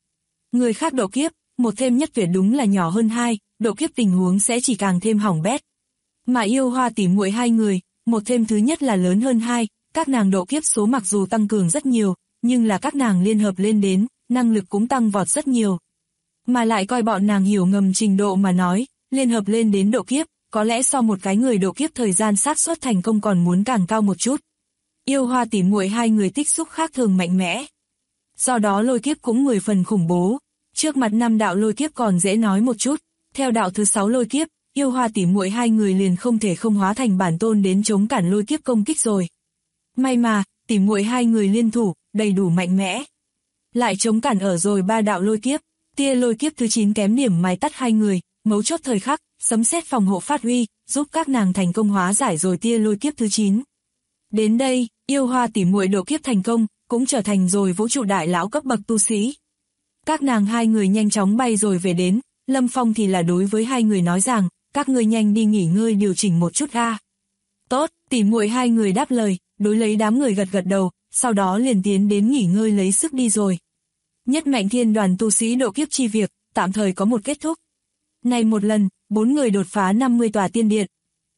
Người khác độ kiếp, một thêm nhất tuyệt đúng là nhỏ hơn hai, độ kiếp tình huống sẽ chỉ càng thêm hỏng bét. Mà Yêu Hoa tỉ muội hai người, một thêm thứ nhất là lớn hơn hai, các nàng độ kiếp số mặc dù tăng cường rất nhiều, nhưng là các nàng liên hợp lên đến, năng lực cũng tăng vọt rất nhiều. Mà lại coi bọn nàng hiểu ngầm trình độ mà nói, liên hợp lên đến độ kiếp, có lẽ so một cái người độ kiếp thời gian xác suất thành công còn muốn càng cao một chút. Yêu Hoa tỉ muội hai người tích xúc khác thường mạnh mẽ. Do đó lôi kiếp cũng 10 phần khủng bố. Trước mặt 5 đạo lôi kiếp còn dễ nói một chút, theo đạo thứ 6 lôi kiếp, Yêu Hoa tỉ muội hai người liền không thể không hóa thành bản tôn đến chống cản lôi kiếp công kích rồi. May mà, tỉ muội hai người liên thủ, đầy đủ mạnh mẽ. Lại chống cản ở rồi 3 đạo lôi kiếp, tia lôi kiếp thứ 9 kém điểm mài tắt hai người, mấu chốt thời khắc, sấm sét phòng hộ phát huy, giúp các nàng thành công hóa giải rồi tia lôi kiếp thứ 9. Đến đây, Yêu Hoa tỉ muội độ kiếp thành công, cũng trở thành rồi vũ trụ đại lão cấp bậc tu sĩ. Các nàng hai người nhanh chóng bay rồi về đến, Lâm Phong thì là đối với hai người nói rằng, các ngươi nhanh đi nghỉ ngơi điều chỉnh một chút a. Tốt, tỉ muội hai người đáp lời, đối lấy đám người gật gật đầu, sau đó liền tiến đến nghỉ ngơi lấy sức đi rồi. Nhất Mạnh Thiên đoàn tu sĩ độ kiếp chi việc, tạm thời có một kết thúc. Này một lần, 4 người đột phá 50 tòa tiên điện.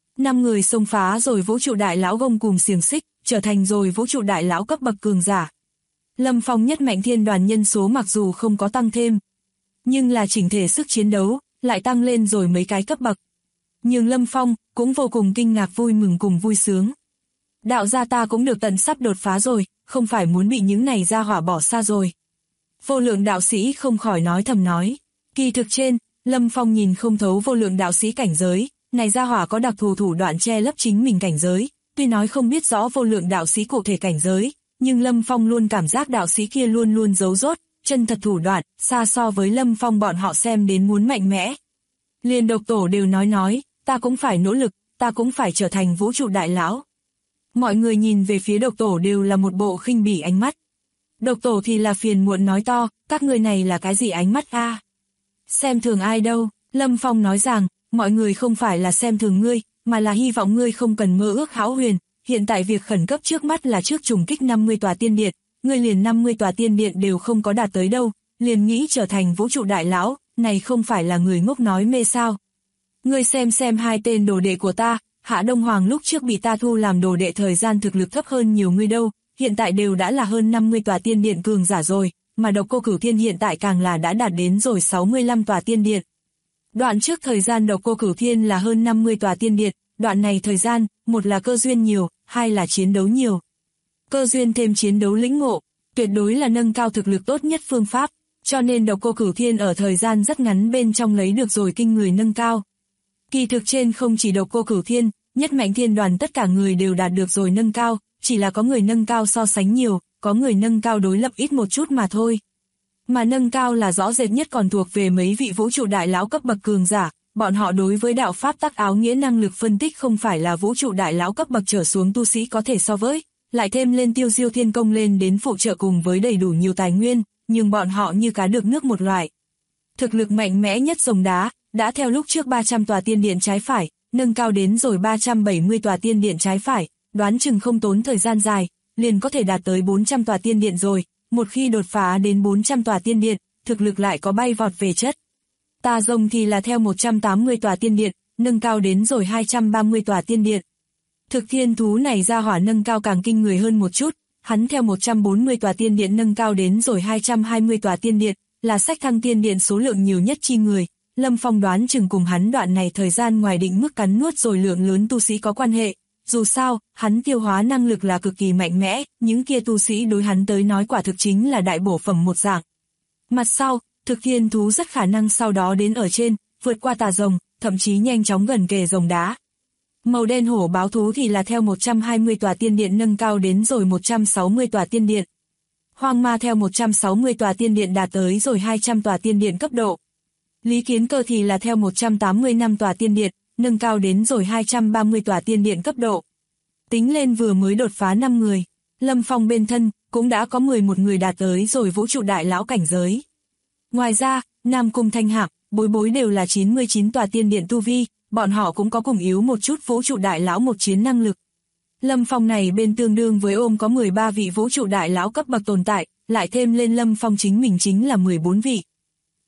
5 người xông phá rồi vũ trụ đại lão gông cùng xiềng xích, trở thành rồi vũ trụ đại lão cấp bậc cường giả. Lâm Phong Nhất Mạnh Thiên đoàn nhân số mặc dù không có tăng thêm, nhưng là chỉnh thể sức chiến đấu, lại tăng lên rồi mấy cái cấp bậc. Nhưng Lâm Phong cũng vô cùng kinh ngạc vui mừng cùng vui sướng. Đạo gia ta cũng được tận sắp đột phá rồi, không phải muốn bị những này ra hỏa bỏ xa rồi. Vô lượng đạo sĩ không khỏi nói thầm nói. Kỳ thực trên, Lâm Phong nhìn không thấu vô lượng đạo sĩ cảnh giới, này ra hỏa có đặc thù thủ đoạn che lấp chính mình cảnh giới, tuy nói không biết rõ vô lượng đạo sĩ cụ thể cảnh giới, nhưng Lâm Phong luôn cảm giác đạo sĩ kia luôn luôn giấu rốt, chân thật thủ đoạn, xa so với Lâm Phong bọn họ xem đến muốn mạnh mẽ. Liền độc tổ đều nói, ta cũng phải nỗ lực, ta cũng phải trở thành vũ trụ đại lão. Mọi người nhìn về phía độc tổ đều là một bộ khinh bỉ ánh mắt. Độc tổ thì là phiền muộn nói to, các người này là cái gì ánh mắt a? Xem thường ai đâu, Lâm Phong nói rằng, mọi người không phải là xem thường ngươi, mà là hy vọng ngươi không cần mơ ước hão huyền, hiện tại việc khẩn cấp trước mắt là trước trùng kích 50 tòa tiên điện, ngươi liền 50 tòa tiên điện đều không có đạt tới đâu, liền nghĩ trở thành vũ trụ đại lão, này không phải là người ngốc nói mê sao. Ngươi xem hai tên đồ đệ của ta, Hạ Đông Hoàng lúc trước bị ta thu làm đồ đệ thời gian thực lực thấp hơn nhiều ngươi đâu, hiện tại đều đã là hơn 50 tòa tiên điện cường giả rồi, mà Độc Cô Cửu Thiên hiện tại càng là đã đạt đến rồi 65 tòa tiên điện. Đoạn trước thời gian Độc Cô Cửu Thiên là hơn 50 tòa tiên điện, đoạn này thời gian, một là cơ duyên nhiều, hai là chiến đấu nhiều. Cơ duyên thêm chiến đấu lĩnh ngộ, tuyệt đối là nâng cao thực lực tốt nhất phương pháp, cho nên Độc Cô Cửu Thiên ở thời gian rất ngắn bên trong lấy được rồi kinh người nâng cao. Kỳ thực trên không chỉ Độc Cô Cửu Thiên, Nhất Mạnh Thiên đoàn tất cả người đều đạt được rồi nâng cao, chỉ là có người nâng cao so sánh nhiều, có người nâng cao đối lập ít một chút mà thôi. Mà nâng cao là rõ rệt nhất còn thuộc về mấy vị vũ trụ đại lão cấp bậc cường giả, bọn họ đối với đạo pháp tắc áo nghĩa năng lực phân tích không phải là vũ trụ đại lão cấp bậc trở xuống tu sĩ có thể so với, lại thêm lên Tiêu Diêu Thiên Công lên đến phụ trợ cùng với đầy đủ nhiều tài nguyên, nhưng bọn họ như cá được nước một loại. Thực lực mạnh mẽ nhất rồng đá, đã theo lúc trước 300 tòa tiên điện trái phải, nâng cao đến rồi 370 tòa tiên điện trái phải, đoán chừng không tốn thời gian dài, liền có thể đạt tới 400 tòa tiên điện rồi, một khi đột phá đến 400 tòa tiên điện, thực lực lại có bay vọt về chất. Tà rồng thì là theo 180 tòa tiên điện, nâng cao đến rồi 230 tòa tiên điện. Thực thiên thú này ra hỏa nâng cao càng kinh người hơn một chút, hắn theo 140 tòa tiên điện nâng cao đến rồi 220 tòa tiên điện, là sách thăng tiên điện số lượng nhiều nhất chi người. Lâm Phong đoán chừng cùng hắn đoạn này thời gian ngoài định mức cắn nuốt rồi lượng lớn tu sĩ có quan hệ. Dù sao, hắn tiêu hóa năng lực là cực kỳ mạnh mẽ, những kia tu sĩ đối hắn tới nói quả thực chính là đại bổ phẩm một dạng. Mặt sau, thực thiên thú rất khả năng sau đó đến ở trên, vượt qua tà rồng, thậm chí nhanh chóng gần kề rồng đá. Màu đen hổ báo thú thì là theo 120 tòa tiên điện nâng cao đến rồi 160 tòa tiên điện. Hoang ma theo 160 tòa tiên điện đạt tới rồi 200 tòa tiên điện cấp độ. Lý Kiến Cơ thì là theo 180 năm tòa tiên điện, nâng cao đến rồi 230 tòa tiên điện cấp độ. Tính lên vừa mới đột phá 5 người, Lâm Phong bên thân, cũng đã có 11 người đạt tới rồi vũ trụ đại lão cảnh giới. Ngoài ra, Nam Cung Thanh Hạc, Bối Bối đều là 99 tòa tiên điện tu vi, bọn họ cũng có cùng yếu một chút vũ trụ đại lão một chiến năng lực. Lâm Phong này bên tương đương với ôm có 13 vị vũ trụ đại lão cấp bậc tồn tại, lại thêm lên Lâm Phong chính mình chính là 14 vị.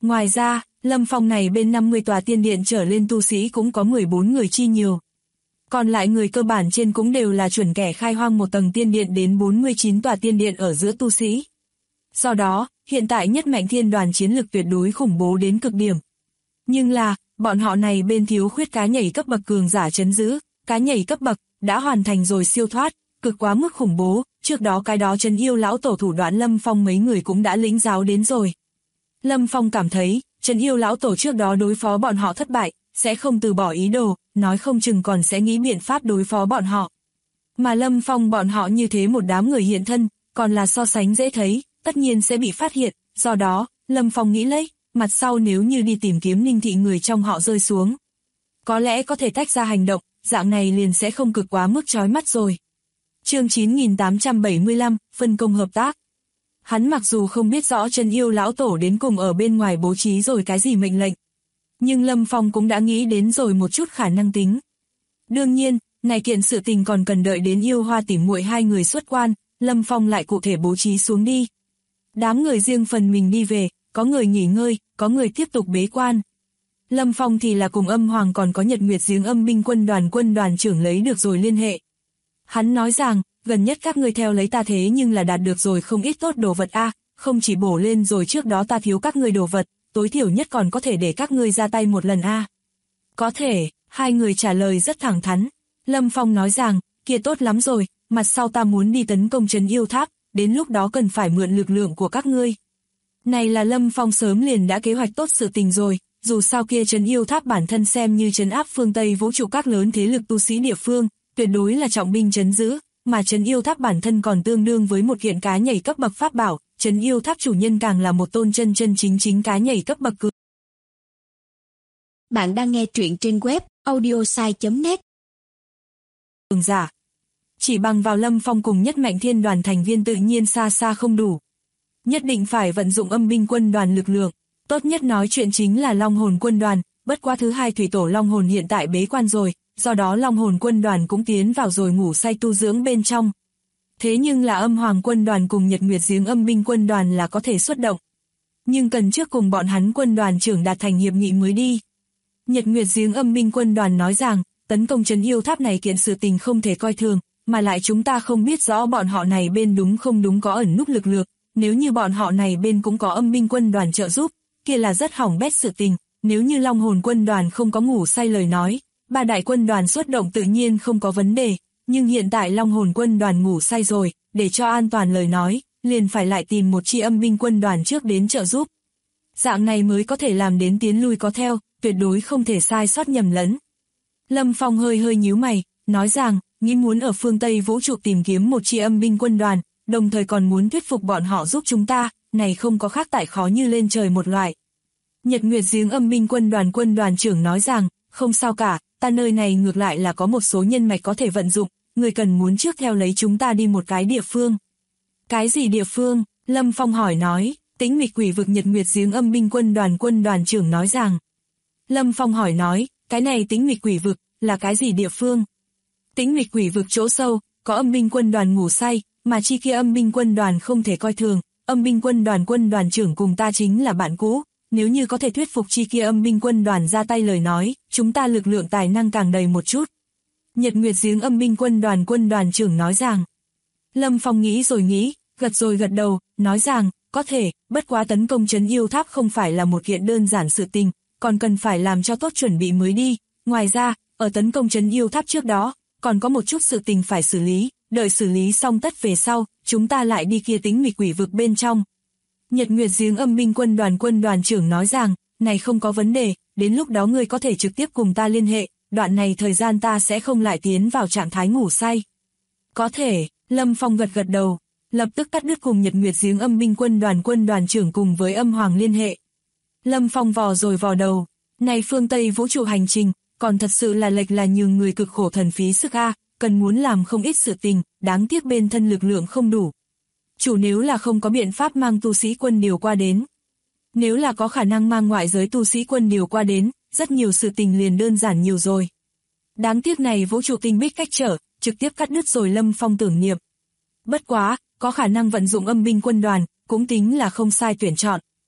Ngoài ra, Lâm Phong này bên 50 tòa tiên điện trở lên tu sĩ cũng có 14 người chi nhiều. Còn lại người cơ bản trên cũng đều là chuẩn kẻ khai hoang một tầng tiên điện đến 49 tòa tiên điện ở giữa tu sĩ. Do đó, hiện tại Nhất Mạch Thiên Đoàn chiến lực tuyệt đối khủng bố đến cực điểm. Nhưng là, bọn họ này bên thiếu khuyết cá nhảy cấp bậc cường giả trấn giữ, cá nhảy cấp bậc đã hoàn thành rồi siêu thoát, cực quá mức khủng bố, trước đó cái đó Trấn Yêu lão tổ thủ đoạn Lâm Phong mấy người cũng đã lĩnh giáo đến rồi. Lâm Phong cảm thấy, Trấn Yêu lão tổ trước đó đối phó bọn họ thất bại, sẽ không từ bỏ ý đồ, nói không chừng còn sẽ nghĩ biện pháp đối phó bọn họ. Mà Lâm Phong bọn họ như thế một đám người hiện thân, còn là so sánh dễ thấy, tất nhiên sẽ bị phát hiện, do đó, Lâm Phong nghĩ lấy, mặt sau nếu như đi tìm kiếm Ninh Thị người trong họ rơi xuống. Có lẽ có thể tách ra hành động, dạng này liền sẽ không cực quá mức chói mắt rồi. Chương 9875, phân công hợp tác. Hắn mặc dù không biết rõ Trấn Yêu lão tổ đến cùng ở bên ngoài bố trí rồi cái gì mệnh lệnh, nhưng Lâm Phong cũng đã nghĩ đến rồi một chút khả năng tính. Đương nhiên, này kiện sự tình còn cần đợi đến Yêu Hoa tỉ muội hai người xuất quan, Lâm Phong lại cụ thể bố trí xuống đi. Đám người riêng phần mình đi về, có người nghỉ ngơi, có người tiếp tục bế quan. Lâm Phong thì là cùng Âm Hoàng còn có Nhật Nguyệt Giếng Âm binh quân đoàn trưởng lấy được rồi liên hệ. Hắn nói rằng, gần nhất các ngươi theo lấy ta thế nhưng là đạt được rồi không ít tốt đồ vật a, không chỉ bổ lên rồi trước đó ta thiếu các ngươi đồ vật, tối thiểu nhất còn có thể để các ngươi ra tay một lần a. Có thể, hai người trả lời rất thẳng thắn. Lâm Phong nói rằng, kia tốt lắm rồi, mặt sau ta muốn đi tấn công Trấn Yêu Tháp, đến lúc đó cần phải mượn lực lượng của các ngươi. Này là Lâm Phong sớm liền đã kế hoạch tốt sự tình rồi, dù sao kia Trấn Yêu Tháp bản thân xem như trấn áp phương Tây vũ trụ các lớn thế lực tu sĩ địa phương, tuyệt đối là trọng binh trấn giữ, mà Trấn Yêu Tháp bản thân còn tương đương với một kiện cá nhảy cấp bậc pháp bảo, Trấn Yêu Tháp chủ nhân càng là một tôn chân chính cá nhảy cấp bậc cường. Bạn đang nghe truyện trên web audiosai.net. Cường giả. Chỉ bằng vào Lâm Phong cùng Nhất Mạch Thiên Đoàn thành viên tự nhiên xa xa không đủ. Nhất định phải vận dụng âm binh quân đoàn lực lượng, tốt nhất nói chuyện chính là Long Hồn quân đoàn, bất quá thứ hai thủy tổ Long Hồn hiện tại bế quan rồi, do đó Long Hồn quân đoàn cũng tiến vào rồi ngủ say tu dưỡng bên trong. Thế nhưng là Âm Hoàng quân đoàn cùng Nhật Nguyệt Giếng Âm binh quân đoàn là có thể xuất động. Nhưng cần trước cùng bọn hắn quân đoàn trưởng đạt thành hiệp nghị mới đi. Nhật Nguyệt Giếng Âm binh quân đoàn nói rằng, tấn công Trấn Yêu Tháp này kiện sự tình không thể coi thường, mà lại chúng ta không biết rõ bọn họ này bên đúng không đúng có ẩn núp lực lượng, nếu như bọn họ này bên cũng có âm binh quân đoàn trợ giúp, kia là rất hỏng bét sự tình, nếu như Long Hồn quân đoàn không có ngủ say lời nói, ba đại quân đoàn xuất động tự nhiên không có vấn đề, nhưng hiện tại Long Hồn quân đoàn ngủ say rồi, để cho an toàn lời nói, liền phải lại tìm một chi âm binh quân đoàn trước đến trợ giúp. Dạng này mới có thể làm đến tiến lui có theo, tuyệt đối không thể sai sót nhầm lẫn. Lâm Phong hơi nhíu mày, nói rằng, nghĩ muốn ở phương Tây vũ trụ tìm kiếm một chi âm binh quân đoàn, đồng thời còn muốn thuyết phục bọn họ giúp chúng ta, này không có khác tại khó như lên trời một loại. Nhật Nguyệt Giếng Âm binh quân đoàn trưởng nói rằng, không sao cả, ta nơi này ngược lại là có một số nhân mạch có thể vận dụng, người cần muốn trước theo lấy chúng ta đi một cái địa phương. Cái gì địa phương? Lâm Phong hỏi nói, Tĩnh Mịch Quỷ Vực. Nhật Nguyệt Giếng Âm binh quân đoàn trưởng nói rằng. Lâm Phong hỏi nói, cái này Tĩnh Mịch Quỷ Vực, là cái gì địa phương? Tĩnh Mịch Quỷ Vực chỗ sâu, có âm binh quân đoàn ngủ say, mà chi kia âm binh quân đoàn không thể coi thường, âm binh quân đoàn trưởng cùng ta chính là bạn cũ, nếu như có thể thuyết phục chi kia âm binh quân đoàn ra tay lời nói, chúng ta lực lượng tài năng càng đầy một chút. Nhật Nguyệt Giếng Âm binh quân đoàn trưởng nói rằng. Lâm Phong nghĩ rồi nghĩ, gật đầu, nói rằng, có thể, bất quá tấn công Trấn Yêu Tháp không phải là một kiện đơn giản sự tình, còn cần phải làm cho tốt chuẩn bị mới đi, ngoài ra, ở tấn công Trấn Yêu Tháp trước đó, còn có một chút sự tình phải xử lý, đợi xử lý xong tất về sau, chúng ta lại đi kia Tĩnh Mịch Quỷ Vực bên trong. Nhật Nguyệt Giếng Âm binh quân đoàn trưởng nói rằng, này không có vấn đề, đến lúc đó ngươi có thể trực tiếp cùng ta liên hệ, đoạn này thời gian ta sẽ không lại tiến vào trạng thái ngủ say. Có thể, Lâm Phong gật đầu, lập tức cắt đứt cùng Nhật Nguyệt Giếng Âm binh quân đoàn trưởng cùng với Âm Hoàng liên hệ. Lâm Phong vò rồi vò đầu, này phương Tây vũ trụ hành trình, còn thật sự là lệch là nhường người cực khổ thần phí sức a, cần muốn làm không ít sự tình, đáng tiếc bên thân lực lượng không đủ. Chủ nếu là không có biện pháp mang tu sĩ quân điều qua đến. Nếu là có khả năng mang ngoại giới tu sĩ quân điều qua đến, rất nhiều sự tình liền đơn giản nhiều rồi. Đáng tiếc này vũ trụ tinh bích cách trở, trực tiếp cắt đứt rồi Lâm Phong tưởng niệm. Bất quá, có khả năng vận dụng âm binh quân đoàn, cũng tính là không sai tuyển chọn.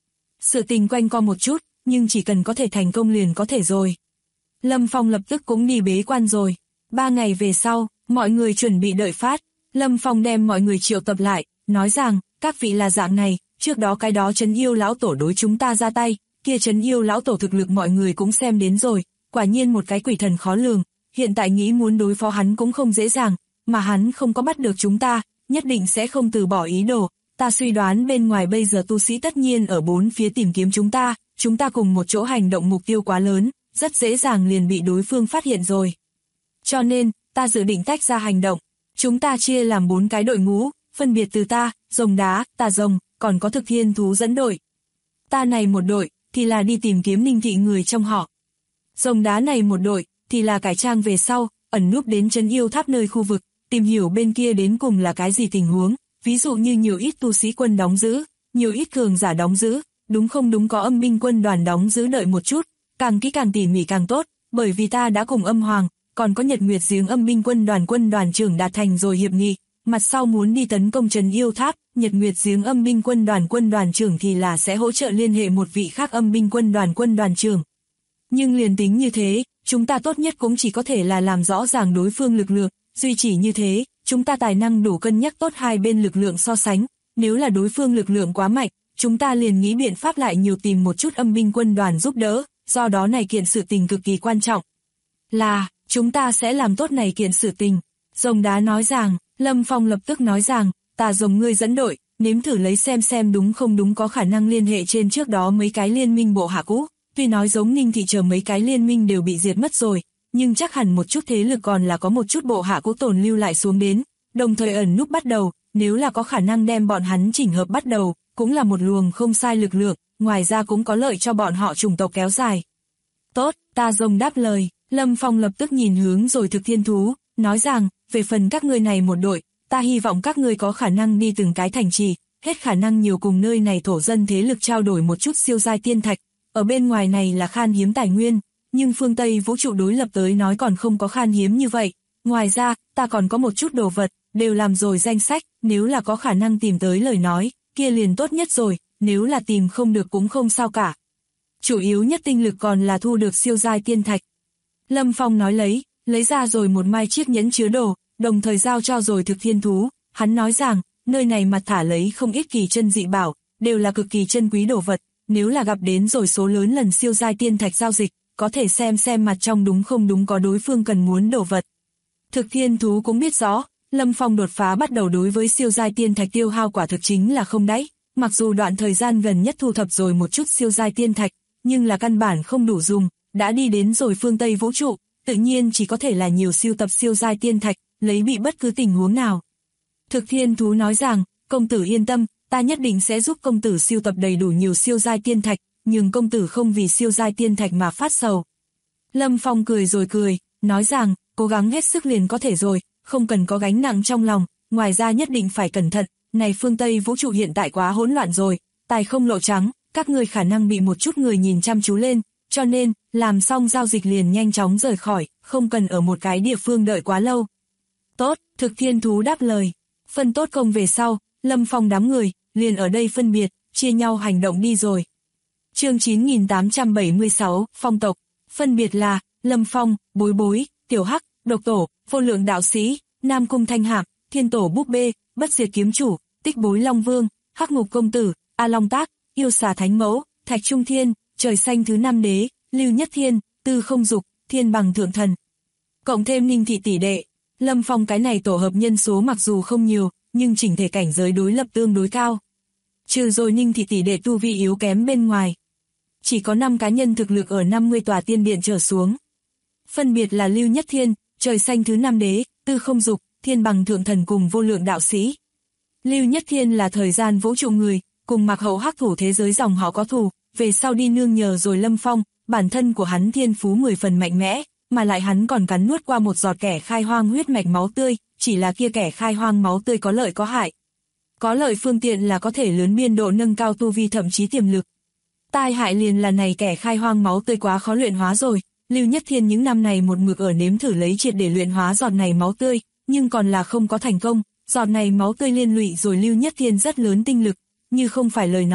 Sự tình quanh co một chút, nhưng chỉ cần có thể thành công liền có thể rồi. Lâm Phong lập tức cũng đi bế quan rồi. 3 ngày về sau, mọi người chuẩn bị đợi phát. Lâm Phong đem mọi người triệu tập lại, nói rằng, các vị là dạng này, trước đó cái đó trấn yêu lão tổ đối chúng ta ra tay, kia trấn yêu lão tổ thực lực mọi người cũng xem đến rồi, quả nhiên một cái quỷ thần khó lường, hiện tại nghĩ muốn đối phó hắn cũng không dễ dàng, mà hắn không có bắt được chúng ta, nhất định sẽ không từ bỏ ý đồ. Ta suy đoán bên ngoài bây giờ tu sĩ tất nhiên ở bốn phía tìm kiếm chúng ta cùng một chỗ hành động mục tiêu quá lớn, rất dễ dàng liền bị đối phương phát hiện rồi. Cho nên, ta dự định tách ra hành động. Chúng ta chia làm 4 cái đội ngũ, phân biệt từ ta, rồng đá, tà rồng, còn có thực thiên thú dẫn đội. Ta này một đội, thì là đi tìm kiếm Ninh Thị người trong họ. Rồng đá này một đội, thì là cải trang về sau, ẩn núp đến trấn yêu tháp nơi khu vực, tìm hiểu bên kia đến cùng là cái gì tình huống, ví dụ như nhiều ít tu sĩ quân đóng giữ, nhiều ít cường giả đóng giữ, đúng không đúng có âm binh quân đoàn đóng giữ đợi một chút, càng kỹ càng tỉ mỉ càng tốt, bởi vì ta đã cùng âm hoàng, còn có Nhật Nguyệt Giếng âm binh quân đoàn trưởng đạt thành rồi hiệp nghị, mặt sau muốn đi tấn công trấn yêu tháp, Nhật Nguyệt Giếng âm binh quân đoàn trưởng thì là sẽ hỗ trợ liên hệ một vị khác âm binh quân đoàn trưởng. Nhưng liền tính như thế, chúng ta tốt nhất cũng chỉ có thể là làm rõ ràng đối phương lực lượng, duy chỉ như thế, chúng ta tài năng đủ cân nhắc tốt hai bên lực lượng so sánh, nếu là đối phương lực lượng quá mạnh, chúng ta liền nghĩ biện pháp lại nhiều tìm một chút âm binh quân đoàn giúp đỡ, do đó này kiện sự tình cực kỳ quan trọng. Là, chúng ta sẽ làm tốt này kiện sự tình. Rồng đá nói rằng, Lâm Phong lập tức nói rằng, tà rồng ngươi dẫn đội, nếm thử lấy xem đúng không đúng có khả năng liên hệ trên trước đó mấy cái liên minh bộ hạ cũ, tuy nói giống Ninh Thị chờ mấy cái liên minh đều bị diệt mất rồi, nhưng chắc hẳn một chút thế lực còn là có một chút bộ hạ cũ tồn lưu lại xuống đến, đồng thời ẩn núp bắt đầu, nếu là có khả năng đem bọn hắn chỉnh hợp bắt đầu, cũng là một luồng không sai lực lượng, ngoài ra cũng có lợi cho bọn họ chủng tộc kéo dài. Tốt, ta rồng đáp lời, Lâm Phong lập tức nhìn hướng rồi thực thiên thú, nói rằng, về phần các ngươi này một đội, ta hy vọng các ngươi có khả năng đi từng cái thành trì, hết khả năng nhiều cùng nơi này thổ dân thế lực trao đổi một chút siêu giai tiên thạch, ở bên ngoài này là khan hiếm tài nguyên, nhưng phương Tây vũ trụ đối lập tới nói còn không có khan hiếm như vậy, ngoài ra, ta còn có một chút đồ vật, đều làm rồi danh sách, nếu là có khả năng tìm tới lời nói, kia liền tốt nhất rồi, nếu là tìm không được cũng không sao cả. Chủ yếu nhất tinh lực còn là thu được siêu giai tiên thạch. Lâm Phong nói lấy ra rồi một mai chiếc nhẫn chứa đồ, đồng thời giao cho rồi thực thiên thú, hắn nói rằng, nơi này mặt thả lấy không ít kỳ chân dị bảo, đều là cực kỳ chân quý đồ vật, nếu là gặp đến rồi số lớn lần siêu giai tiên thạch giao dịch, có thể xem mặt trong đúng không đúng có đối phương cần muốn đồ vật. Thực thiên thú cũng biết rõ, Lâm Phong đột phá bắt đầu đối với siêu giai tiên thạch tiêu hao quả thực chính là không đáy, mặc dù đoạn thời gian gần nhất thu thập rồi một chút siêu giai tiên thạch, nhưng là căn bản không đủ dùng, đã đi đến rồi phương Tây vũ trụ, tự nhiên chỉ có thể là nhiều siêu tập siêu giai tiên thạch, lấy bị bất cứ tình huống nào. Thực thiên thú nói rằng, công tử yên tâm, ta nhất định sẽ giúp công tử siêu tập đầy đủ nhiều siêu giai tiên thạch, nhưng công tử không vì siêu giai tiên thạch mà phát sầu. Lâm Phong cười rồi cười, nói rằng, cố gắng hết sức liền có thể rồi, không cần có gánh nặng trong lòng, ngoài ra nhất định phải cẩn thận, này phương Tây vũ trụ hiện tại quá hỗn loạn rồi, tài không lộ trắng, các người khả năng bị một chút người nhìn chăm chú lên, cho nên, làm xong giao dịch liền nhanh chóng rời khỏi, không cần ở một cái địa phương đợi quá lâu. Tốt, thực thiên thú đáp lời. Phân tốt công về sau, Lâm Phong đám người, liền ở đây phân biệt, chia nhau hành động đi rồi. Chương 9876, Phong tộc, phân biệt là, Lâm Phong, Bối Bối, Tiểu Hắc, Độc Tổ, Vô Lượng Đạo Sĩ, Nam Cung Thanh Hạm, Thiên Tổ Búp Bê, Bất Diệt Kiếm Chủ, Tích Bối Long Vương, Hắc Ngục Công Tử, A Long Tác, Yêu Xà Thánh Mẫu, Thạch Trung Thiên, Trời Xanh Thứ Năm Đế, Lưu Nhất Thiên, Tư Không Dục, Thiên Bằng Thượng Thần. Cộng thêm Ninh Thị tỷ đệ, Lâm Phong cái này tổ hợp nhân số mặc dù không nhiều, nhưng chỉnh thể cảnh giới đối lập tương đối cao. Trừ rồi Ninh Thị tỷ đệ tu vi yếu kém bên ngoài. Chỉ có 5 cá nhân thực lực ở 50 tòa tiên điện trở xuống. Phân biệt là Lưu Nhất Thiên, Trời Xanh Thứ Năm Đế, Tư Không Dục, Thiên Bằng Thượng Thần cùng Vô Lượng Đạo Sĩ. Lưu Nhất Thiên là thời gian vũ trụ người, cùng Mạc Hậu Hắc thủ thế giới dòng họ có thù, về sau đi nương nhờ rồi Lâm Phong, bản thân của hắn thiên phú 10 phần mạnh mẽ, mà lại hắn còn cắn nuốt qua một giọt kẻ khai hoang huyết mạch máu tươi, chỉ là kia kẻ khai hoang máu tươi có lợi có hại. Có lợi phương tiện là có thể lớn biên độ nâng cao tu vi thậm chí tiềm lực. Tai hại liền là này kẻ khai hoang máu tươi quá khó luyện hóa rồi, Lưu Nhất Thiên những năm này một mực ở nếm thử lấy triệt để luyện hóa giọt này máu tươi, nhưng còn là không có thành công, giọt này máu tươi liên lụy rồi Lưu Nhất Thiên rất lớn tinh lực, như không phải lời nói,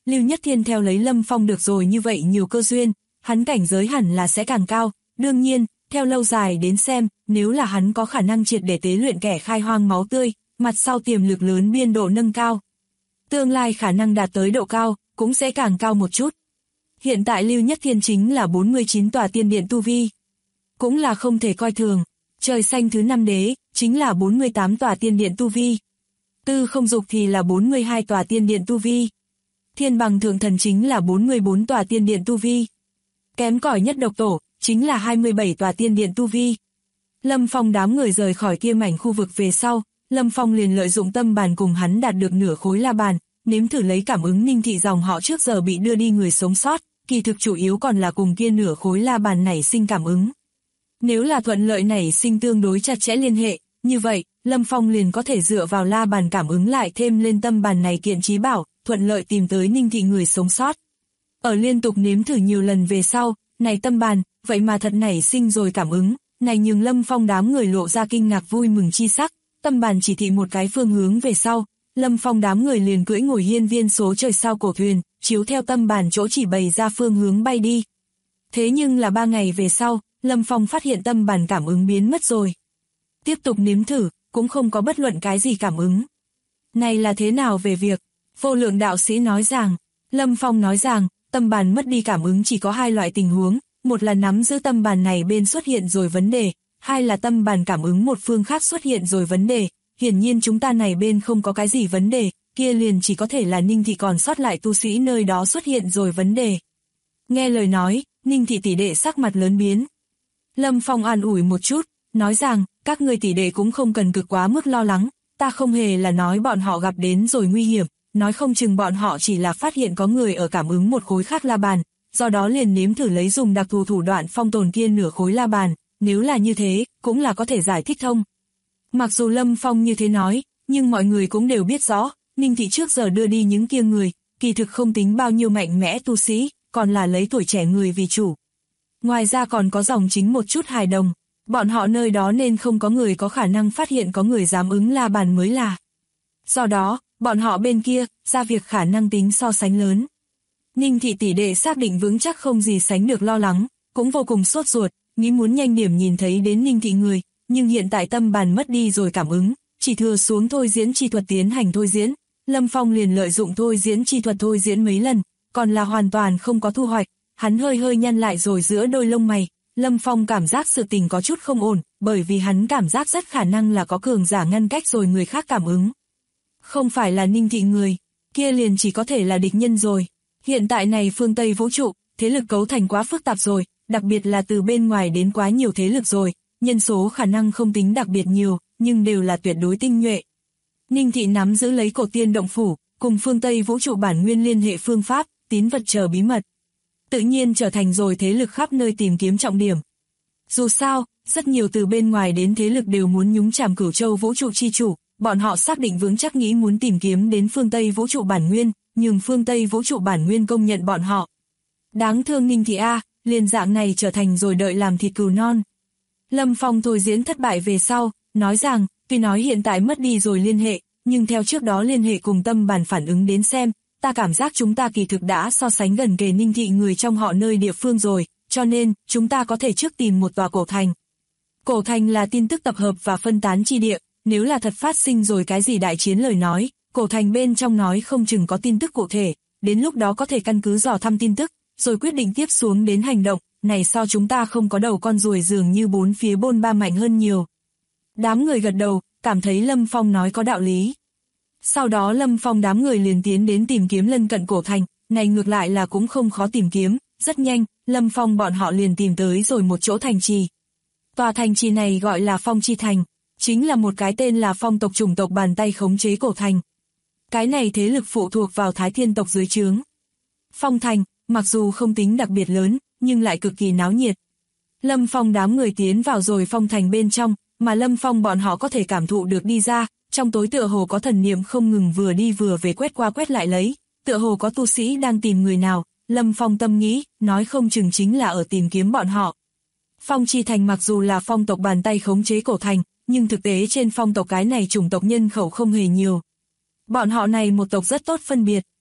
Lưu Nhất Thiên theo lấy Lâm Phong được rồi như vậy nhiều cơ duyên, hắn cảnh giới hẳn là sẽ càng cao, đương nhiên, theo lâu dài đến xem, nếu là hắn có khả năng triệt để tế luyện kẻ khai hoang máu tươi, mặt sau tiềm lực lớn biên độ nâng cao. Tương lai khả năng đạt tới độ cao, cũng sẽ càng cao một chút. Hiện tại Lưu Nhất Thiên chính là 49 tòa tiên điện tu vi. Cũng là không thể coi thường, trời xanh thứ 5 đế, chính là 48 tòa tiên điện tu vi. Tư không dục thì là 42 tòa tiên điện tu vi. Thiên bằng thượng thần chính là 44 tòa tiên điện tu vi. Kém cỏi nhất độc tổ, chính là 27 tòa tiên điện tu vi. Lâm Phong đám người rời khỏi kia mảnh khu vực về sau, Lâm Phong liền lợi dụng tâm bàn cùng hắn đạt được nửa khối la bàn, nếm thử lấy cảm ứng Ninh thị dòng họ trước giờ bị đưa đi người sống sót, kỳ thực chủ yếu còn là cùng kia nửa khối la bàn nảy sinh cảm ứng. Nếu là thuận lợi nảy sinh tương đối chặt chẽ liên hệ, như vậy, Lâm Phong liền có thể dựa vào la bàn cảm ứng lại thêm lên tâm bàn này kiện trí bảo, thuận lợi tìm tới Ninh thị người sống sót. Ở liên tục nếm thử nhiều lần về sau, này tâm bàn, vậy mà thật nảy sinh rồi cảm ứng, này nhường Lâm Phong đám người lộ ra kinh ngạc vui mừng chi sắc, tâm bàn chỉ thị một cái phương hướng về sau, Lâm Phong đám người liền cưỡi ngồi hiên viên số trời sao cổ thuyền, chiếu theo tâm bàn chỗ chỉ bày ra phương hướng bay đi. Thế nhưng là 3 ngày về sau, Lâm Phong phát hiện tâm bàn cảm ứng biến mất rồi. Tiếp tục nếm thử, cũng không có bất luận cái gì cảm ứng. Này là thế nào về việc? Vô lượng đạo sĩ nói rằng, Lâm Phong nói rằng, tâm bàn mất đi cảm ứng chỉ có 2 loại tình huống, một là nắm giữ tâm bàn này bên xuất hiện rồi vấn đề, 2 là tâm bàn cảm ứng một phương khác xuất hiện rồi vấn đề. Hiển nhiên chúng ta này bên không có cái gì vấn đề, kia liền chỉ có thể là Ninh thị còn sót lại tu sĩ nơi đó xuất hiện rồi vấn đề. Nghe lời nói, Ninh thị tỷ đệ sắc mặt lớn biến. Lâm Phong an ủi một chút, nói rằng, các người tỷ đệ cũng không cần cực quá mức lo lắng, ta không hề là nói bọn họ gặp đến rồi nguy hiểm, nói không chừng bọn họ chỉ là phát hiện có người ở cảm ứng một khối khác la bàn, do đó liền nếm thử lấy dùng đặc thù thủ đoạn phong tồn kia nửa khối la bàn, nếu là như thế, cũng là có thể giải thích thông. Mặc dù Lâm Phong như thế nói, nhưng mọi người cũng đều biết rõ, Ninh thị trước giờ đưa đi những kia người, kỳ thực không tính bao nhiêu mạnh mẽ tu sĩ, còn là lấy tuổi trẻ người vì chủ. Ngoài ra còn có dòng chính một chút hài đồng, bọn họ nơi đó nên không có người có khả năng phát hiện có người dám ứng la bàn mới là. Do đó, bọn họ bên kia, ra việc khả năng tính so sánh lớn. Ninh thị tỷ đệ xác định vững chắc không gì sánh được lo lắng, cũng vô cùng sốt ruột, nghĩ muốn nhanh điểm nhìn thấy đến Ninh thị người. Nhưng hiện tại tâm bàn mất đi rồi cảm ứng, chỉ thừa xuống thôi diễn chi thuật tiến hành thôi diễn. Lâm Phong liền lợi dụng thôi diễn chi thuật thôi diễn mấy lần, còn là hoàn toàn không có thu hoạch. Hắn hơi hơi nhăn lại rồi giữa đôi lông mày. Lâm Phong cảm giác sự tình có chút không ổn, bởi vì hắn cảm giác rất khả năng là có cường giả ngăn cách rồi người khác cảm ứng. Không phải là Ninh thị người, kia liền chỉ có thể là địch nhân rồi. Hiện tại này phương Tây vũ trụ, thế lực cấu thành quá phức tạp rồi, đặc biệt là từ bên ngoài đến quá nhiều thế lực rồi. Nhân số khả năng không tính đặc biệt nhiều, nhưng đều là tuyệt đối tinh nhuệ. Ninh thị nắm giữ lấy cổ tiên động phủ, cùng phương Tây vũ trụ bản nguyên liên hệ phương pháp, tín vật chờ bí mật. Tự nhiên trở thành rồi thế lực khắp nơi tìm kiếm trọng điểm. Dù sao, rất nhiều từ bên ngoài đến thế lực đều muốn nhúng chàm Cửu Châu vũ trụ chi chủ, bọn họ xác định vững chắc nghĩ muốn tìm kiếm đến phương Tây vũ trụ bản nguyên, nhưng phương Tây vũ trụ bản nguyên công nhận bọn họ. Đáng thương Ninh thị A, liền dạng này trở thành rồi đợi làm thịt cừu non. Lâm Phong thôi diễn thất bại về sau, nói rằng, tuy nói hiện tại mất đi rồi liên hệ, nhưng theo trước đó liên hệ cùng tâm bàn phản ứng đến xem, ta cảm giác chúng ta kỳ thực đã so sánh gần kề Ninh thị người trong họ nơi địa phương rồi, cho nên, chúng ta có thể trước tìm một tòa cổ thành. Cổ thành là tin tức tập hợp và phân tán chi địa, nếu là thật phát sinh rồi cái gì đại chiến lời nói, cổ thành bên trong nói không chừng có tin tức cụ thể, đến lúc đó có thể căn cứ dò thăm tin tức, rồi quyết định tiếp xuống đến hành động. Này so chúng ta không có đầu con ruồi dường như bốn phía bôn ba mạnh hơn nhiều. Đám người gật đầu, cảm thấy Lâm Phong nói có đạo lý. Sau đó Lâm Phong đám người liền tiến đến tìm kiếm lân cận cổ thành, này ngược lại là cũng không khó tìm kiếm, rất nhanh, Lâm Phong bọn họ liền tìm tới rồi một chỗ thành trì. Tòa thành trì này gọi là Phong Chi Thành, chính là một cái tên là Phong tộc chủng tộc bàn tay khống chế cổ thành. Cái này thế lực phụ thuộc vào Thái Thiên tộc dưới trướng. Phong Thành, mặc dù không tính đặc biệt lớn, nhưng lại cực kỳ náo nhiệt. Lâm Phong đám người tiến vào rồi Phong Thành bên trong, mà Lâm Phong bọn họ có thể cảm thụ được đi ra, trong tối tựa hồ có thần niệm không ngừng vừa đi vừa về quét qua quét lại lấy, tựa hồ có tu sĩ đang tìm người nào, Lâm Phong tâm nghĩ, nói không chừng chính là ở tìm kiếm bọn họ. Phong Chi Thành mặc dù là phong tộc bàn tay khống chế cổ thành, nhưng thực tế trên phong tộc cái này chủng tộc nhân khẩu không hề nhiều. Bọn họ này một tộc rất tốt phân biệt,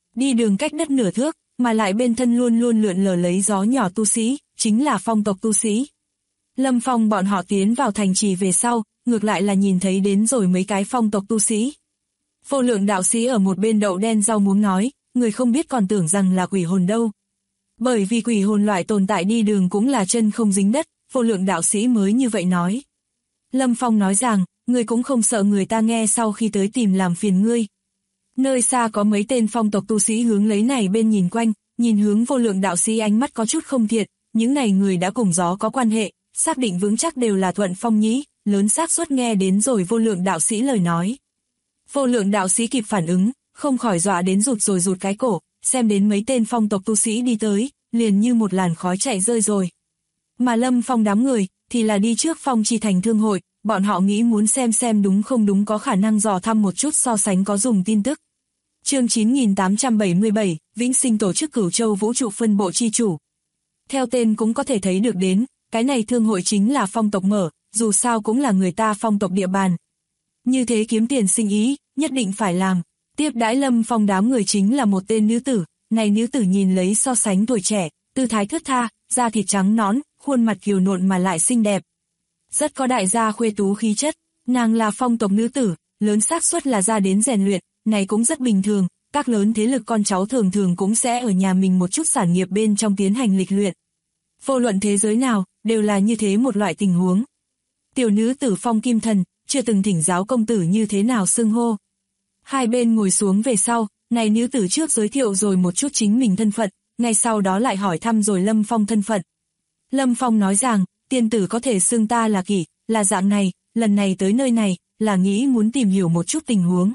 đi đường cách đất nửa thước, mà lại bên thân luôn luôn lượn lờ lấy gió nhỏ tu sĩ, chính là phong tộc tu sĩ. Lâm Phong bọn họ tiến vào thành trì về sau, ngược lại là nhìn thấy đến rồi mấy cái phong tộc tu sĩ. Vô Lượng đạo sĩ ở một bên đậu đen rau muống nói, người không biết còn tưởng rằng là quỷ hồn đâu. Bởi vì quỷ hồn loại tồn tại đi đường cũng là chân không dính đất, Vô Lượng đạo sĩ mới như vậy nói. Lâm Phong nói rằng, người cũng không sợ người ta nghe sau khi tới tìm làm phiền ngươi. Nơi xa có mấy tên phong tộc tu sĩ hướng lấy này bên nhìn quanh, nhìn hướng Vô Lượng đạo sĩ ánh mắt có chút không thiện, những này người đã cùng gió có quan hệ, xác định vững chắc đều là thuận phong nhĩ, lớn xác suất nghe đến rồi Vô Lượng đạo sĩ lời nói. Vô Lượng đạo sĩ kịp phản ứng, không khỏi dọa đến rụt cái cổ, xem đến mấy tên phong tộc tu sĩ đi tới, liền như một làn khói chạy rơi rồi. Mà Lâm Phong đám người, thì là đi trước Phong Chi Thành thương hội, bọn họ nghĩ muốn xem đúng không đúng, có khả năng dò thăm một chút so sánh có dùng tin tức. Chương 9877, Vĩnh Sinh tổ chức Cửu Châu Vũ trụ phân bộ chi chủ. Theo tên cũng có thể thấy được đến, cái này thương hội chính là phong tộc mở, dù sao cũng là người ta phong tộc địa bàn. Như thế kiếm tiền sinh ý, nhất định phải làm. Tiếp đãi Lâm Phong đám người chính là một tên nữ tử, này nữ tử nhìn lấy so sánh tuổi trẻ, tư thái thướt tha, da thịt trắng nõn, khuôn mặt kiều nộn mà lại xinh đẹp. Rất có đại gia khuê tú khí chất, nàng là phong tộc nữ tử, lớn xác suất là ra đến rèn luyện, này cũng rất bình thường, các lớn thế lực con cháu thường thường cũng sẽ ở nhà mình một chút sản nghiệp bên trong tiến hành lịch luyện. Vô luận thế giới nào, đều là như thế một loại tình huống. Tiểu nữ tử Phong Kim Thần, chưa từng thỉnh giáo công tử như thế nào xưng hô. Hai bên ngồi xuống về sau, này nữ tử trước giới thiệu rồi một chút chính mình thân phận, ngay sau đó lại hỏi thăm rồi Lâm Phong thân phận. Lâm Phong nói rằng, tiên tử có thể xưng ta là Kỷ, là dạng này, lần này tới nơi này, là nghĩ muốn tìm hiểu một chút tình huống.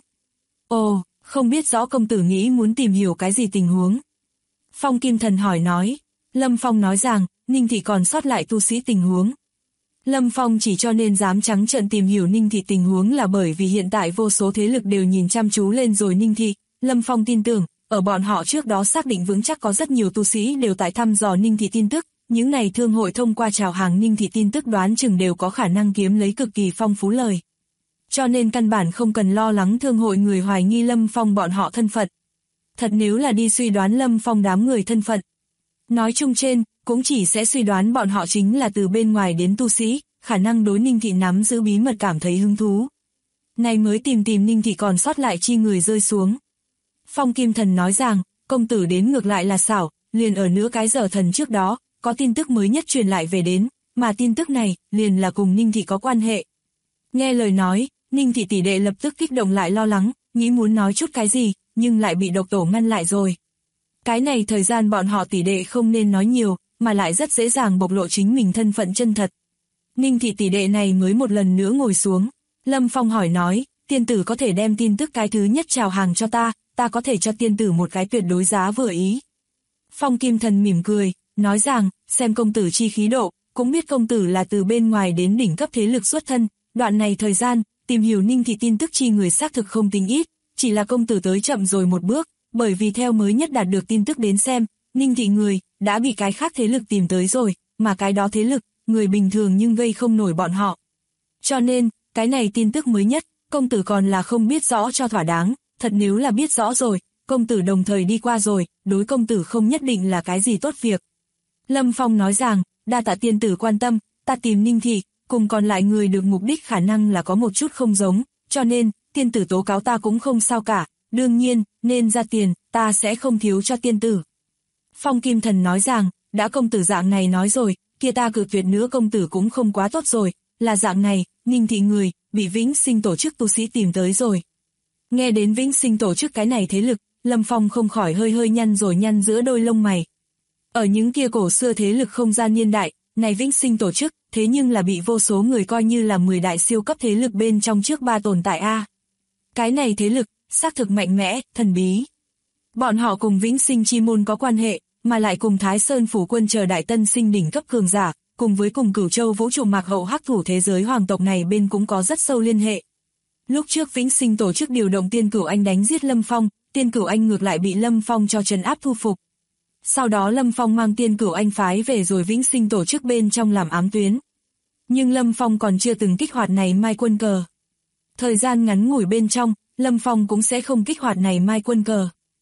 Ồ, không biết rõ công tử nghĩ muốn tìm hiểu cái gì tình huống. Phong Kim Thần hỏi nói. Lâm Phong nói rằng, Ninh Thị còn sót lại tu sĩ tình huống. Lâm Phong chỉ cho nên dám trắng trợn tìm hiểu Ninh Thị tình huống là bởi vì hiện tại vô số thế lực đều nhìn chăm chú lên rồi Ninh Thị. Lâm Phong tin tưởng, ở bọn họ trước đó xác định vững chắc có rất nhiều tu sĩ đều tại thăm dò Ninh Thị tin tức. Những này thương hội thông qua chào hàng Ninh Thị tin tức đoán chừng đều có khả năng kiếm lấy cực kỳ phong phú lời. Cho nên căn bản không cần lo lắng thương hội người hoài nghi Lâm Phong bọn họ thân phận. Thật nếu là đi suy đoán Lâm Phong đám người thân phận. Nói chung trên, cũng chỉ sẽ suy đoán bọn họ chính là từ bên ngoài đến tu sĩ, khả năng đối Ninh Thị nắm giữ bí mật cảm thấy hứng thú. Này mới tìm Ninh Thị còn sót lại chi người rơi xuống. Phong Kim Thần nói rằng, công tử đến ngược lại là xảo, liền ở nửa cái giờ thần trước đó, có tin tức mới nhất truyền lại về đến, mà tin tức này, liền là cùng Ninh Thị có quan hệ. Nghe lời nói, Ninh Thị tỷ đệ lập tức kích động lại lo lắng, nghĩ muốn nói chút cái gì, nhưng lại bị độc tổ ngăn lại rồi. Cái này thời gian bọn họ tỷ đệ không nên nói nhiều, mà lại rất dễ dàng bộc lộ chính mình thân phận chân thật. Ninh Thị tỷ đệ này mới một lần nữa ngồi xuống. Lâm Phong hỏi nói, tiên tử có thể đem tin tức cái thứ nhất chào hàng cho ta có thể cho tiên tử một cái tuyệt đối giá vừa ý. Phong Kim Thần mỉm cười, nói rằng, xem công tử chi khí độ, cũng biết công tử là từ bên ngoài đến đỉnh cấp thế lực xuất thân, đoạn này thời gian, tìm hiểu Ninh Thị tin tức chi người xác thực không tính ít, chỉ là công tử tới chậm rồi một bước, bởi vì theo mới nhất đạt được tin tức đến xem, Ninh Thị người, đã bị cái khác thế lực tìm tới rồi, mà cái đó thế lực, người bình thường nhưng gây không nổi bọn họ. Cho nên, cái này tin tức mới nhất, công tử còn là không biết rõ cho thỏa đáng, thật nếu là biết rõ rồi, công tử đồng thời đi qua rồi, đối công tử không nhất định là cái gì tốt việc. Lâm Phong nói rằng, đa tạ tiên tử quan tâm, ta tìm Ninh Thị, cùng còn lại người được mục đích khả năng là có một chút không giống, cho nên, tiên tử tố cáo ta cũng không sao cả, đương nhiên, nên ra tiền, ta sẽ không thiếu cho tiên tử. Phong Kim Thần nói rằng, đã công tử dạng này nói rồi, kia ta cự tuyệt nữa công tử cũng không quá tốt rồi, là dạng này, Ninh Thị người, bị Vĩnh Sinh tổ chức tu sĩ tìm tới rồi. Nghe đến Vĩnh Sinh tổ chức cái này thế lực, Lâm Phong không khỏi hơi nhăn giữa đôi lông mày. Ở những kia cổ xưa thế lực không gian niên đại, này Vĩnh Sinh tổ chức, thế nhưng là bị vô số người coi như là 10 đại siêu cấp thế lực bên trong trước 3 tồn tại a. Cái này thế lực, xác thực mạnh mẽ, thần bí. Bọn họ cùng Vĩnh Sinh chi môn có quan hệ, mà lại cùng Thái Sơn phủ quân chờ đại tân sinh đỉnh cấp cường giả, cùng với cùng Cửu Châu vũ trụ mạc hậu hắc thủ thế giới hoàng tộc này bên cũng có rất sâu liên hệ. Lúc trước Vĩnh Sinh tổ chức điều động Tiên Cửu Anh đánh giết Lâm Phong, Tiên Cửu Anh ngược lại bị Lâm Phong cho trấn áp thu phục. Sau đó Lâm Phong mang Tiên Cửu Anh phái về rồi Vĩnh Sinh tổ chức bên trong làm ám tuyến. Nhưng Lâm Phong còn chưa từng kích hoạt này mai quân cờ. Thời gian ngắn ngủi bên trong, Lâm Phong cũng sẽ không kích hoạt này mai quân cờ.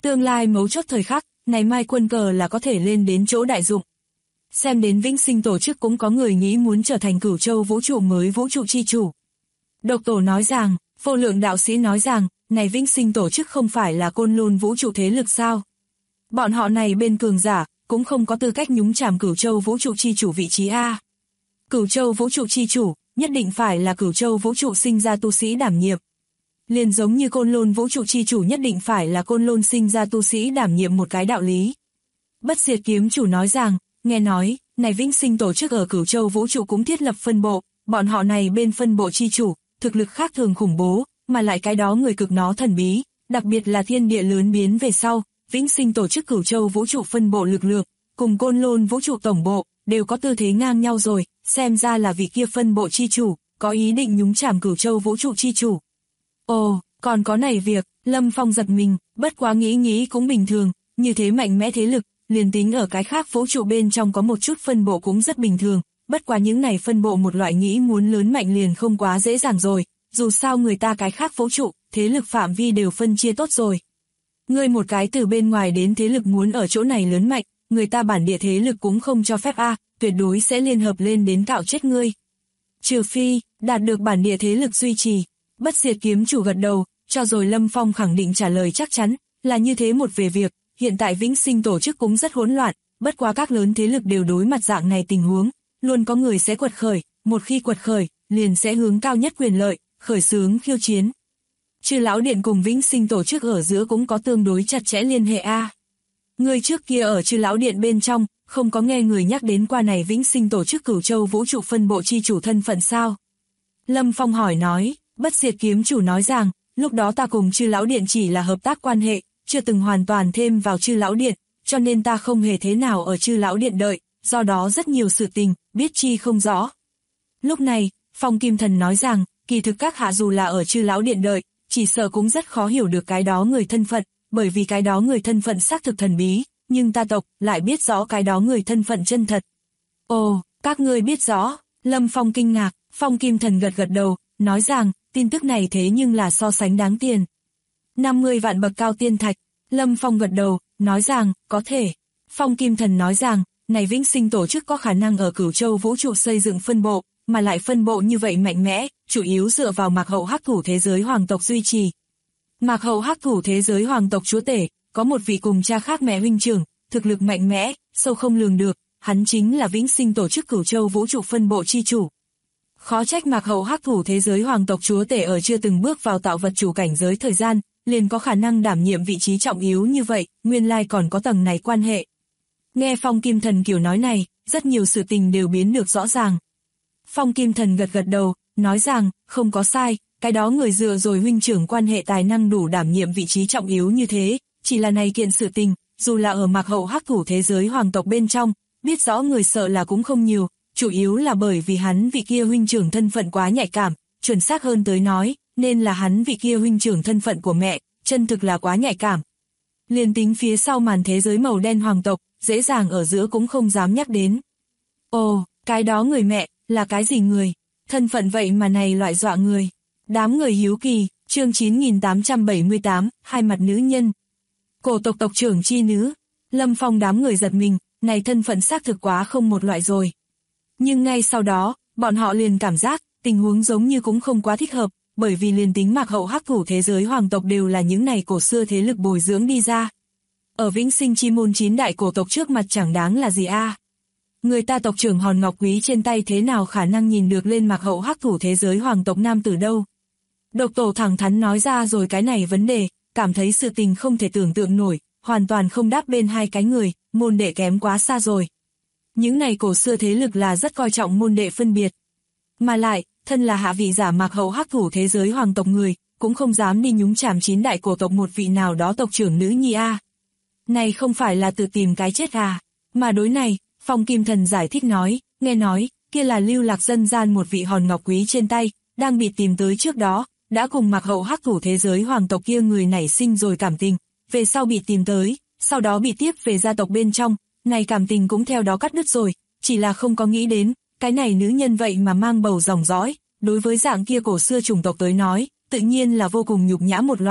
Tương lai mấu chốt thời khắc, này mai quân cờ là có thể lên đến chỗ đại dụng. Xem đến Vĩnh Sinh tổ chức cũng có người nghĩ muốn trở thành Cửu Châu vũ trụ mới vũ trụ chi chủ. Độc Tổ nói rằng, Vô Lượng đạo sĩ nói rằng, này Vĩnh Sinh tổ chức không phải là Côn Lôn vũ trụ thế lực sao? Bọn họ này bên cường giả, cũng không có tư cách nhúng chàm Cửu Châu vũ trụ chi chủ vị trí a. Cửu Châu vũ trụ chi chủ, nhất định phải là Cửu Châu vũ trụ sinh ra tu sĩ đảm nhiệm. Liền giống như Côn Lôn vũ trụ chi chủ nhất định phải là Côn Lôn sinh ra tu sĩ đảm nhiệm một cái đạo lý. Bất Diệt kiếm chủ nói rằng, nghe nói, này Vĩnh Sinh tổ chức ở Cửu Châu vũ trụ cũng thiết lập phân bộ, bọn họ này bên phân bộ chi chủ, thực lực khác thường khủng bố, mà lại cái đó người cực nó thần bí, đặc biệt là thiên địa lớn biến về sau, Vĩnh Sinh tổ chức Cửu Châu vũ trụ phân bộ lực lượng, cùng Côn Lôn vũ trụ tổng bộ, đều có tư thế ngang nhau rồi, xem ra là vị kia phân bộ chi chủ, có ý định nhúng chàm Cửu Châu vũ trụ chi chủ. Ồ, còn có này việc, Lâm Phong giật mình, bất quá nghĩ cũng bình thường, như thế mạnh mẽ thế lực, liền tính ở cái khác vũ trụ bên trong có một chút phân bộ cũng rất bình thường, bất quá những này phân bộ một loại nghĩ muốn lớn mạnh liền không quá dễ dàng rồi, dù sao người ta cái khác vũ trụ, thế lực phạm vi đều phân chia tốt rồi. Ngươi một cái từ bên ngoài đến thế lực muốn ở chỗ này lớn mạnh, người ta bản địa thế lực cũng không cho phép a, tuyệt đối sẽ liên hợp lên đến cạo chết ngươi. Trừ phi, đạt được bản địa thế lực duy trì. Bất Diệt kiếm chủ gật đầu, cho rồi Lâm Phong khẳng định trả lời chắc chắn, là như thế một về việc, hiện tại Vĩnh Sinh tổ chức cũng rất hỗn loạn, bất quá các lớn thế lực đều đối mặt dạng này tình huống, luôn có người sẽ quật khởi, một khi quật khởi, liền sẽ hướng cao nhất quyền lợi, khởi xướng khiêu chiến. Chư Lão Điện cùng Vĩnh Sinh tổ chức ở giữa cũng có tương đối chặt chẽ liên hệ a. Người trước kia ở Chư Lão Điện bên trong, không có nghe người nhắc đến qua này Vĩnh Sinh tổ chức Cửu Châu vũ trụ phân bộ chi chủ thân phận sao? Lâm Phong hỏi nói. Bất Diệt kiếm chủ nói rằng, lúc đó ta cùng Chư Lão Điện chỉ là hợp tác quan hệ, chưa từng hoàn toàn thêm vào Chư Lão Điện, cho nên ta không hề thế nào ở Chư Lão Điện đợi, do đó rất nhiều sự tình, biết chi không rõ. Lúc này, Phong Kim Thần nói rằng, kỳ thực các hạ dù là ở Chư Lão Điện đợi, chỉ sợ cũng rất khó hiểu được cái đó người thân phận, bởi vì cái đó người thân phận xác thực thần bí, nhưng ta tộc lại biết rõ cái đó người thân phận chân thật. Ồ, các ngươi biết rõ, Lâm Phong kinh ngạc, Phong Kim Thần gật đầu, nói rằng, tin tức này thế nhưng là so sánh đáng tiền. 50 vạn bậc cao tiên thạch, Lâm Phong gật đầu, nói rằng, có thể. Phong Kim Thần nói rằng, này Vĩnh Sinh tổ chức có khả năng ở Cửu Châu vũ trụ xây dựng phân bộ, mà lại phân bộ như vậy mạnh mẽ, chủ yếu dựa vào Mạc Hậu Hắc Thủ thế giới hoàng tộc duy trì. Mạc Hậu Hắc Thủ thế giới hoàng tộc chúa tể, có một vị cùng cha khác mẹ huynh trưởng, thực lực mạnh mẽ, sâu không lường được, hắn chính là Vĩnh Sinh tổ chức Cửu Châu vũ trụ phân bộ chi chủ. Khó trách Mạc Hậu Hắc Thủ thế giới hoàng tộc chúa tể ở chưa từng bước vào tạo vật chủ cảnh giới thời gian, liền có khả năng đảm nhiệm vị trí trọng yếu như vậy, nguyên lai còn có tầng này quan hệ. Nghe Phong Kim Thần kiểu nói này, rất nhiều sự tình đều biến được rõ ràng. Phong Kim Thần gật đầu, nói rằng, không có sai, cái đó người dựa rồi huynh trưởng quan hệ tài năng đủ đảm nhiệm vị trí trọng yếu như thế, chỉ là này kiện sự tình, dù là ở Mạc Hậu Hắc Thủ thế giới hoàng tộc bên trong, biết rõ người sợ là cũng không nhiều. Chủ yếu là bởi vì hắn vị kia huynh trưởng thân phận quá nhạy cảm, chuẩn xác hơn tới nói, nên là hắn vị kia huynh trưởng thân phận của mẹ, chân thực là quá nhạy cảm. Liền tính phía sau màn thế giới màu đen hoàng tộc, dễ dàng ở giữa cũng không dám nhắc đến. Ồ, cái đó người mẹ, là cái gì người? Thân phận vậy mà này loại dọa người. Đám người hiếu kỳ, chương 9878, hai mặt nữ nhân. Cổ tộc tộc trưởng chi nữ, Lâm Phong đám người giật mình, này thân phận xác thực quá không một loại rồi. Nhưng ngay sau đó, bọn họ liền cảm giác, tình huống giống như cũng không quá thích hợp, bởi vì liền tính Mạc Hậu Hắc Thủ thế giới hoàng tộc đều là những này cổ xưa thế lực bồi dưỡng đi ra. Ở Vĩnh Sinh chi môn 9 đại cổ tộc trước mặt chẳng đáng là gì a. Người ta tộc trưởng hòn ngọc quý trên tay thế nào khả năng nhìn được lên Mạc Hậu Hắc Thủ thế giới hoàng tộc nam tử đâu. Độc Tổ thẳng thắn nói ra rồi cái này vấn đề, cảm thấy sự tình không thể tưởng tượng nổi, hoàn toàn không đáp bên hai cái người, môn đệ kém quá xa rồi. Những này cổ xưa thế lực là rất coi trọng môn đệ phân biệt. Mà lại, thân là hạ vị giả Mạc Hậu Hắc Thủ thế giới hoàng tộc người, cũng không dám đi nhúng chàm 9 đại cổ tộc một vị nào đó tộc trưởng nữ nhi a. Này không phải là tự tìm cái chết à? Mà đối này, Phong Kim Thần giải thích nói, nghe nói, kia là lưu lạc dân gian một vị hòn ngọc quý trên tay, đang bị tìm tới trước đó, đã cùng Mạc Hậu Hắc Thủ thế giới hoàng tộc kia người nảy sinh rồi cảm tình, về sau bị tìm tới, sau đó bị tiếp về gia tộc bên trong, này cảm tình cũng theo đó cắt đứt rồi, chỉ là không có nghĩ đến, cái này nữ nhân vậy mà mang bầu dòng dõi, đối với dạng kia cổ xưa chủng tộc tới nói, tự nhiên là vô cùng nhục nhã một loại,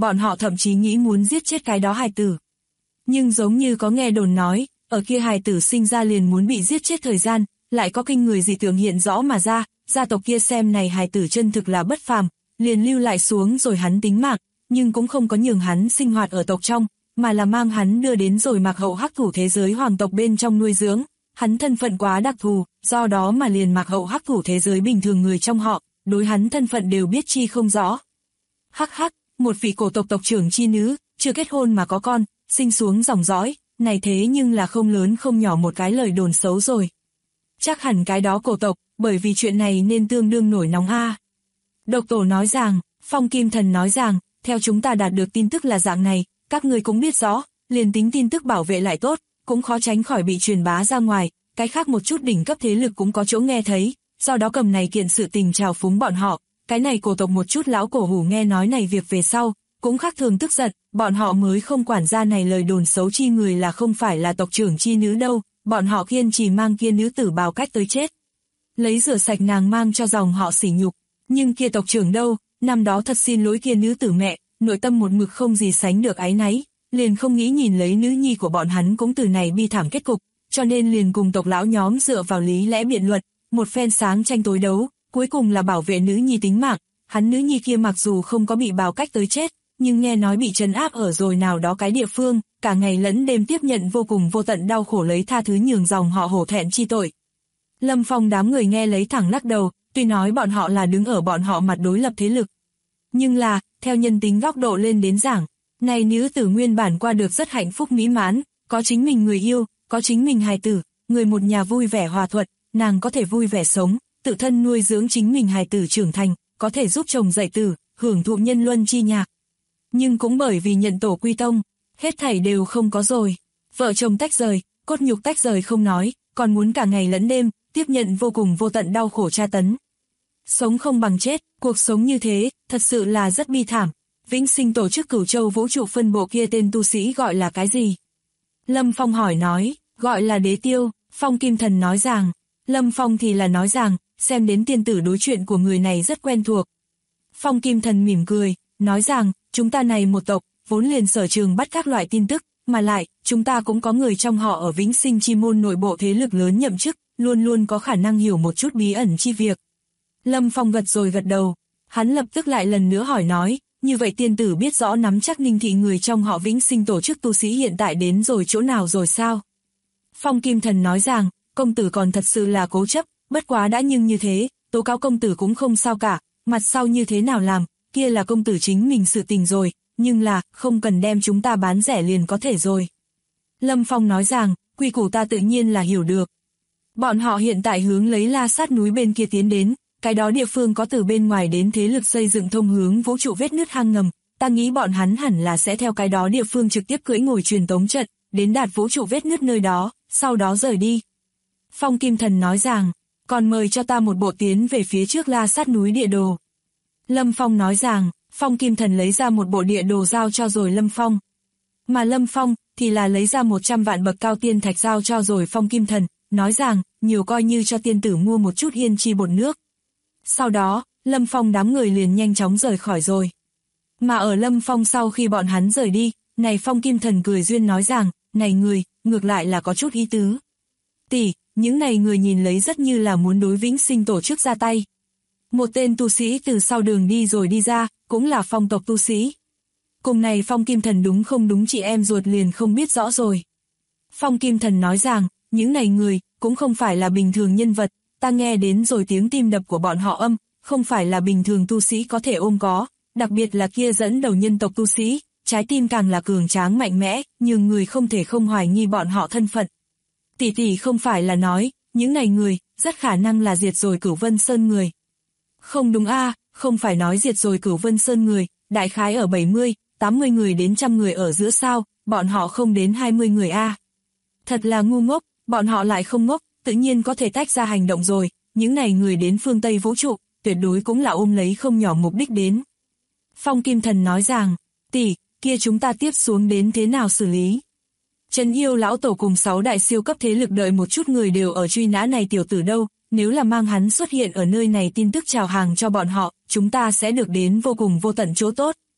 bọn họ thậm chí nghĩ muốn giết chết cái đó hài tử. Nhưng giống như có nghe đồn nói, ở kia hài tử sinh ra liền muốn bị giết chết thời gian, lại có kinh người dị tượng hiện rõ mà ra, gia tộc kia xem này hài tử chân thực là bất phàm, liền lưu lại xuống rồi hắn tính mạng, nhưng cũng không có nhường hắn sinh hoạt ở tộc trong, mà là mang hắn đưa đến rồi Mạc Hậu hắc thủ thế giới hoàng tộc bên trong nuôi dưỡng. Hắn thân phận quá đặc thù, do đó mà liền Mạc Hậu hắc thủ thế giới bình thường người trong họ, đối hắn thân phận đều biết chi không rõ. Hắc hắc, một vị cổ tộc tộc trưởng chi nữ, chưa kết hôn mà có con, sinh xuống dòng dõi, này thế nhưng là không lớn không nhỏ một cái lời đồn xấu rồi. Chắc hẳn cái đó cổ tộc, bởi vì chuyện này nên tương đương nổi nóng a. Độc tổ nói rằng, Phong Kim Thần nói rằng, theo chúng ta đạt được tin tức là dạng này, các người cũng biết rõ, liền tính tin tức bảo vệ lại tốt, cũng khó tránh khỏi bị truyền bá ra ngoài, cái khác một chút đỉnh cấp thế lực cũng có chỗ nghe thấy, do đó cầm này kiện sự tình trào phúng bọn họ, cái này cổ tộc một chút lão cổ hủ nghe nói này việc về sau, cũng khác thường tức giận, bọn họ mới không quản ra này lời đồn xấu chi người là không phải là tộc trưởng chi nữ đâu, bọn họ kiên trì mang kia nữ tử bào cách tới chết. Lấy rửa sạch nàng mang cho dòng họ sỉ nhục, nhưng kia tộc trưởng đâu, năm đó thật xin lỗi kia nữ tử mẹ, nội tâm một mực không gì sánh được áy náy, liền không nghĩ nhìn lấy nữ nhi của bọn hắn cũng từ này bi thảm kết cục, cho nên liền cùng tộc lão nhóm dựa vào lý lẽ biện luận, một phen sáng tranh tối đấu, cuối cùng là bảo vệ nữ nhi tính mạng. Hắn nữ nhi kia mặc dù không có bị bào cách tới chết, nhưng nghe nói bị trấn áp ở rồi nào đó cái địa phương, cả ngày lẫn đêm tiếp nhận vô cùng vô tận đau khổ lấy tha thứ nhường dòng họ hổ thẹn chi tội. Lâm Phong đám người nghe lấy thẳng lắc đầu, tuy nói bọn họ là đứng ở bọn họ mặt đối lập thế lực. Nhưng là, theo nhân tính góc độ lên đến giảng, này nữ tử nguyên bản qua được rất hạnh phúc mỹ mãn, có chính mình người yêu, có chính mình hài tử, người một nhà vui vẻ hòa thuận, nàng có thể vui vẻ sống, tự thân nuôi dưỡng chính mình hài tử trưởng thành, có thể giúp chồng dạy tử, hưởng thụ nhân luân chi nhạc. Nhưng cũng bởi vì nhận tổ quy tông, hết thảy đều không có rồi. Vợ chồng tách rời, cốt nhục tách rời không nói, còn muốn cả ngày lẫn đêm, tiếp nhận vô cùng vô tận đau khổ tra tấn. Sống không bằng chết, cuộc sống như thế, thật sự là rất bi thảm. Vĩnh Sinh tổ chức Cửu Châu vũ trụ phân bộ kia tên tu sĩ gọi là cái gì? Lâm Phong hỏi nói, gọi là Đế Tiêu. Phong Kim Thần nói rằng, Lâm Phong thì là nói rằng, xem đến tiên tử đối chuyện của người này rất quen thuộc. Phong Kim Thần mỉm cười, nói rằng, chúng ta này một tộc, vốn liền sở trường bắt các loại tin tức, mà lại, chúng ta cũng có người trong họ ở Vĩnh Sinh chi môn nội bộ thế lực lớn nhậm chức, luôn luôn có khả năng hiểu một chút bí ẩn chi việc. Lâm Phong gật rồi gật đầu, hắn lập tức lại lần nữa hỏi nói, như vậy tiên tử biết rõ nắm chắc Ninh thị người trong họ Vĩnh Sinh tổ chức tu sĩ hiện tại đến rồi chỗ nào rồi sao? Phong Kim Thần nói rằng, công tử còn thật sự là cố chấp, bất quá đã nhưng như thế, tố cáo công tử cũng không sao cả, mặt sau như thế nào làm, kia là công tử chính mình sự tình rồi, nhưng là, không cần đem chúng ta bán rẻ liền có thể rồi. Lâm Phong nói rằng, quy củ ta tự nhiên là hiểu được. Bọn họ hiện tại hướng lấy La Sát núi bên kia tiến đến, cái đó địa phương có từ bên ngoài đến thế lực xây dựng thông hướng vũ trụ vết nứt hang ngầm, ta nghĩ bọn hắn hẳn là sẽ theo cái đó địa phương trực tiếp cưỡi ngồi truyền tống trận, đến đạt vũ trụ vết nứt nơi đó, sau đó rời đi. Phong Kim Thần nói rằng, còn mời cho ta một bộ tiến về phía trước La Sát núi địa đồ. Lâm Phong nói rằng, Phong Kim Thần lấy ra một bộ địa đồ giao cho rồi Lâm Phong. Mà Lâm Phong thì là lấy ra 100 vạn bậc cao tiên thạch giao cho rồi Phong Kim Thần, nói rằng, nhiều coi như cho tiên tử mua một chút yên chi bột nước. Sau đó, Lâm Phong đám người liền nhanh chóng rời khỏi rồi. Mà ở Lâm Phong sau khi bọn hắn rời đi, này Phong Kim Thần cười duyên nói rằng, này người, ngược lại là có chút ý tứ. Tỷ, những này người nhìn lấy rất như là muốn đối Vĩnh Sinh tổ chức ra tay. Một tên tu sĩ từ sau đường đi rồi đi ra, cũng là Phong tộc tu sĩ. Cùng này Phong Kim Thần đúng không đúng chị em ruột liền không biết rõ rồi. Phong Kim Thần nói rằng, những này người, cũng không phải là bình thường nhân vật, ta nghe đến rồi tiếng tim đập của bọn họ âm, không phải là bình thường tu sĩ có thể ôm có, đặc biệt là kia dẫn đầu nhân tộc tu sĩ, trái tim càng là cường tráng mạnh mẽ, nhưng người không thể không hoài nghi bọn họ thân phận. Tỷ tỷ không phải là nói, những này người, rất khả năng là diệt rồi Cửu Vân Sơn người. Không đúng a, không phải nói diệt rồi Cửu Vân Sơn người, đại khái ở 70, 80 người đến 100 người ở giữa sao, bọn họ không đến 20 người a. Thật là ngu ngốc, bọn họ lại không ngốc, tự nhiên có thể tách ra hành động rồi, những này người đến phương Tây vũ trụ, tuyệt đối cũng là ôm lấy không nhỏ mục đích đến. Phong Kim Thần nói rằng, tỷ, kia chúng ta tiếp xuống đến thế nào xử lý? Trấn Yêu lão tổ cùng 6 đại siêu cấp thế lực đợi một chút người đều ở truy nã này tiểu tử đâu, nếu là mang hắn xuất hiện ở nơi này tin tức chào hàng cho bọn họ, chúng ta sẽ được đến vô cùng vô tận chỗ tốt.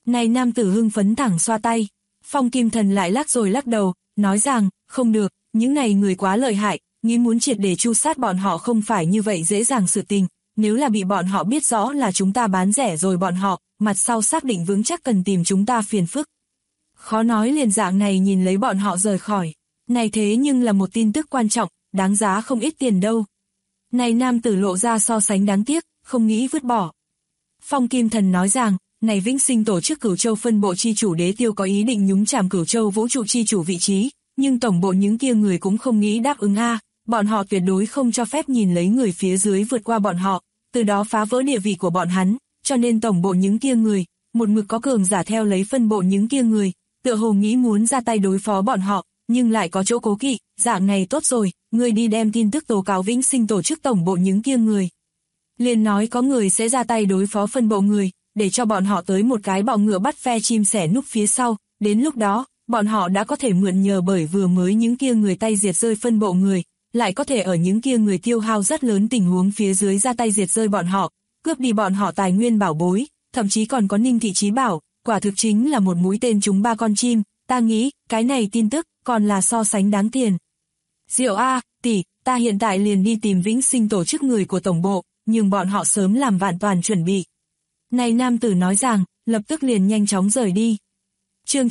Này nam tử hưng phấn thẳng xoa tay. Phong Kim Thần lại lắc rồi lắc đầu, nói rằng, không được, những này người quá lợi hại, nghĩ muốn triệt để tru sát bọn họ không phải như vậy dễ dàng sự tình, nếu là bị bọn họ biết rõ là chúng ta bán rẻ rồi bọn họ, mặt sau xác định vững chắc cần tìm chúng ta phiền phức. Khó nói liền dạng này nhìn lấy bọn họ rời khỏi, này thế nhưng là một tin tức quan trọng, đáng giá không ít tiền đâu. Này nam tử lộ ra so sánh đáng tiếc, không nghĩ vứt bỏ. Phong Kim Thần nói rằng, này Vĩnh Sinh tổ chức Cửu Châu phân bộ chi chủ Đế Tiêu có ý định nhúng chàm Cửu Châu vũ trụ chi chủ vị trí, nhưng tổng bộ những kia người cũng không nghĩ đáp ứng bọn họ tuyệt đối không cho phép nhìn lấy người phía dưới vượt qua bọn họ, từ đó phá vỡ địa vị của bọn hắn, cho nên tổng bộ những kia người, một mực có cường giả theo lấy phân bộ những kia người, tựa hồ nghĩ muốn ra tay đối phó bọn họ, nhưng lại có chỗ cố kỵ, dạng này tốt rồi, ngươi đi đem tin tức tố cáo Vĩnh Sinh tổ chức tổng bộ những kia người. Liền nói có người sẽ ra tay đối phó phân bộ người, để cho bọn họ tới một cái bọ ngựa bắt ve chim sẻ núp phía sau, đến lúc đó, bọn họ đã có thể mượn nhờ bởi vừa mới những kia người tay diệt rơi phân bộ người, lại có thể ở những kia người tiêu hao rất lớn tình huống phía dưới ra tay diệt rơi bọn họ, cướp đi bọn họ tài nguyên bảo bối, thậm chí còn có Ninh Thị Chí Bảo, quả thực chính là một mũi tên trúng ba con chim, ta nghĩ, cái này tin tức, còn là so sánh đáng tiền. Diệu tỷ, ta hiện tại liền đi tìm Vĩnh Sinh tổ chức người của tổng bộ, nhưng bọn họ sớm làm vạn toàn chuẩn bị. Này nam tử nói rằng, lập tức liền nhanh chóng rời đi. Chương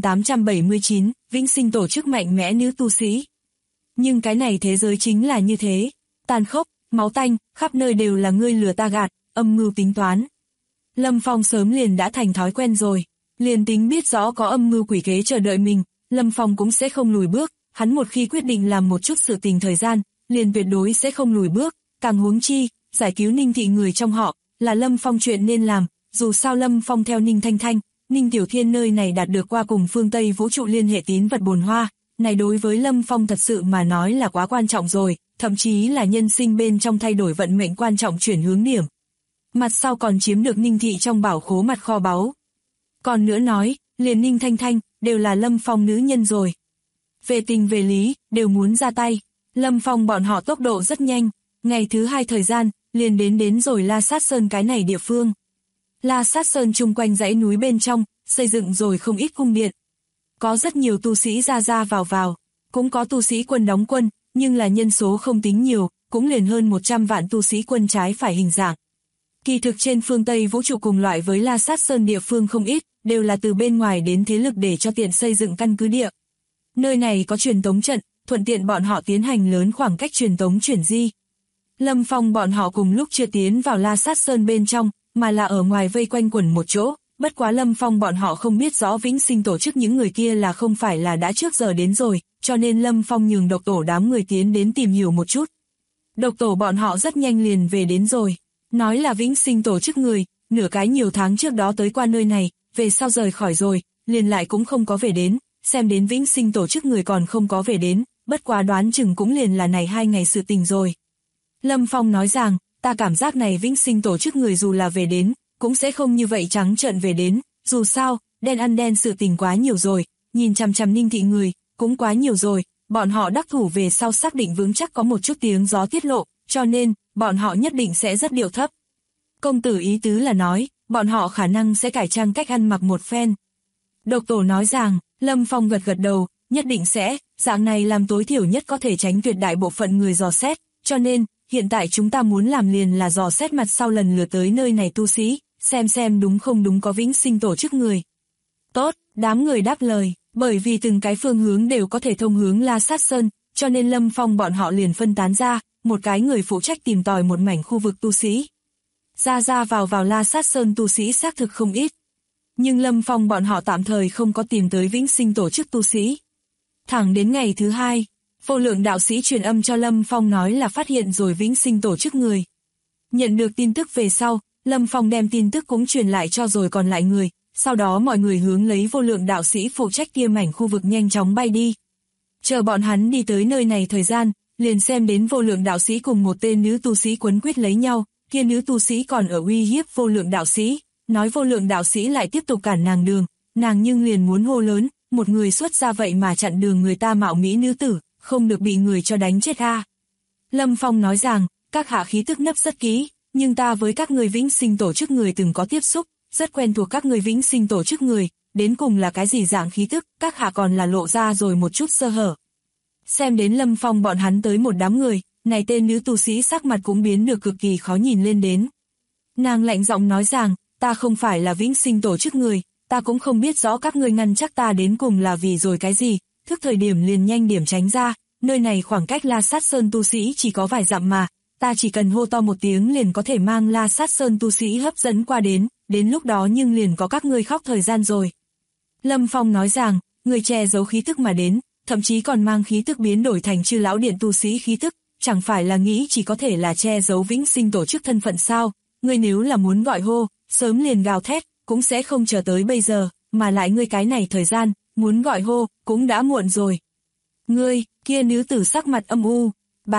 9879, Vĩnh Sinh tổ chức mạnh mẽ nữ tu sĩ. Nhưng cái này thế giới chính là như thế, tàn khốc, máu tanh, khắp nơi đều là ngươi lừa ta gạt, âm mưu tính toán. Lâm Phong sớm liền đã thành thói quen rồi, liền tính biết rõ có âm mưu quỷ kế chờ đợi mình, Lâm Phong cũng sẽ không lùi bước, hắn một khi quyết định làm một chút sự tình thời gian, liền tuyệt đối sẽ không lùi bước, càng huống chi, giải cứu Ninh Thị người trong họ, là Lâm Phong chuyện nên làm, dù sao Lâm Phong theo Ninh Thanh Thanh, Ninh Tiểu Thiên nơi này đạt được qua cùng phương Tây vũ trụ liên hệ tín vật bồn hoa, này đối với Lâm Phong thật sự mà nói là quá quan trọng rồi, thậm chí là nhân sinh bên trong thay đổi vận mệnh quan trọng chuyển hướng điểm. Mặt sau còn chiếm được Ninh Thị trong bảo khố mặt kho báu. Còn nữa nói, liền Ninh Thanh Thanh, đều là Lâm Phong nữ nhân rồi. Về tình về lý, đều muốn ra tay. Lâm Phong bọn họ tốc độ rất nhanh, ngày thứ 2 thời gian, liền đến rồi La Sát Sơn cái này địa phương. La Sát Sơn chung quanh dãy núi bên trong, xây dựng rồi không ít cung điện. Có rất nhiều tu sĩ ra vào, cũng có tu sĩ quân đóng quân, nhưng là nhân số không tính nhiều, cũng liền hơn 100 vạn tu sĩ quân trái phải hình dạng. Kỳ thực trên phương Tây vũ trụ cùng loại với La Sát Sơn địa phương không ít, đều là từ bên ngoài đến thế lực để cho tiện xây dựng căn cứ địa. Nơi này có truyền tống trận, thuận tiện bọn họ tiến hành lớn khoảng cách truyền tống chuyển di. Lâm Phong bọn họ cùng lúc chưa tiến vào La Sát Sơn bên trong, mà là ở ngoài vây quanh quẩn một chỗ, bất quá Lâm Phong bọn họ không biết rõ Vĩnh Sinh tổ chức những người kia là không phải là đã trước giờ đến rồi, cho nên Lâm Phong nhường độc tổ đám người tiến đến tìm hiểu một chút. Độc tổ bọn họ rất nhanh liền về đến rồi, nói là Vĩnh Sinh tổ chức người, nửa cái nhiều tháng trước đó tới qua nơi này, về sau rời khỏi rồi, liền lại cũng không có về đến, xem đến Vĩnh Sinh tổ chức người còn không có về đến, bất quá đoán chừng cũng liền là này 2 ngày sự tình rồi. Lâm Phong nói rằng, ta cảm giác này Vĩnh Sinh tổ chức người dù là về đến, cũng sẽ không như vậy trắng trợn về đến, dù sao, đen ăn đen sự tình quá nhiều rồi, nhìn chằm chằm Ninh Thị người, cũng quá nhiều rồi, bọn họ đắc thủ về sau xác định vững chắc có một chút tiếng gió tiết lộ, cho nên, bọn họ nhất định sẽ rất điệu thấp. Công tử ý tứ là nói, bọn họ khả năng sẽ cải trang cách ăn mặc một phen. Độc tổ nói rằng, Lâm Phong gật đầu, nhất định sẽ, dạng này làm tối thiểu nhất có thể tránh tuyệt đại bộ phận người dò xét, cho nên, hiện tại chúng ta muốn làm liền là dò xét mặt sau lần lượt tới nơi này tu sĩ, xem đúng không đúng có Vĩnh Sinh tổ chức người. Tốt, đám người đáp lời, bởi vì từng cái phương hướng đều có thể thông hướng La Sát Sơn, cho nên Lâm Phong bọn họ liền phân tán ra, một cái người phụ trách tìm tòi một mảnh khu vực tu sĩ. Ra vào La Sát Sơn tu sĩ xác thực không ít. Nhưng Lâm Phong bọn họ tạm thời không có tìm tới Vĩnh Sinh tổ chức tu sĩ. Thẳng đến ngày thứ 2, Vô Lượng đạo sĩ truyền âm cho Lâm Phong nói là phát hiện rồi Vĩnh Sinh tổ chức người. Nhận được tin tức về sau, Lâm Phong đem tin tức cũng truyền lại cho rồi còn lại người, sau đó mọi người hướng lấy Vô Lượng đạo sĩ phụ trách kia mảnh khu vực nhanh chóng bay đi. Chờ bọn hắn đi tới nơi này thời gian, liền xem đến Vô Lượng đạo sĩ cùng một tên nữ tu sĩ quấn quýt lấy nhau, kia nữ tu sĩ còn ở uy hiếp Vô Lượng đạo sĩ, nói Vô Lượng đạo sĩ lại tiếp tục cản nàng đường, nàng nhưng liền muốn hô lớn, một người xuất ra vậy mà chặn đường người ta mạo mỹ nữ tử, không được bị người cho đánh chết a. Lâm Phong nói rằng, các hạ khí tức nấp rất kỹ, nhưng ta với các người Vĩnh Sinh tổ chức người từng có tiếp xúc, rất quen thuộc các người vĩnh sinh tổ chức người, đến cùng là cái gì dạng khí tức, các hạ còn là lộ ra rồi một chút sơ hở. Xem đến Lâm Phong bọn hắn tới một đám người, này tên nữ tu sĩ sắc mặt cũng biến được cực kỳ khó nhìn lên đến. Nàng lạnh giọng nói rằng, ta không phải là vĩnh sinh tổ chức người, ta cũng không biết rõ các ngươi ngăn chắc ta đến cùng là vì rồi cái gì, thức thời điểm liền nhanh điểm tránh ra, nơi này khoảng cách La Sát Sơn tu sĩ chỉ có vài dặm mà, ta chỉ cần hô to một tiếng liền có thể mang La Sát Sơn tu sĩ hấp dẫn qua đến lúc đó nhưng liền có các ngươi khóc thời gian rồi. Lâm Phong nói rằng, người che giấu khí tức mà đến, thậm chí còn mang khí tức biến đổi thành Chư Lão Điện tu sĩ khí tức, chẳng phải là nghĩ chỉ có thể là che giấu vĩnh sinh tổ chức thân phận sao, ngươi nếu là muốn gọi hô, sớm liền gào thét, cũng sẽ không chờ tới bây giờ, mà lại ngươi cái này thời gian, muốn gọi hô, cũng đã muộn rồi. Ngươi, kia nữ tử sắc mặt âm u,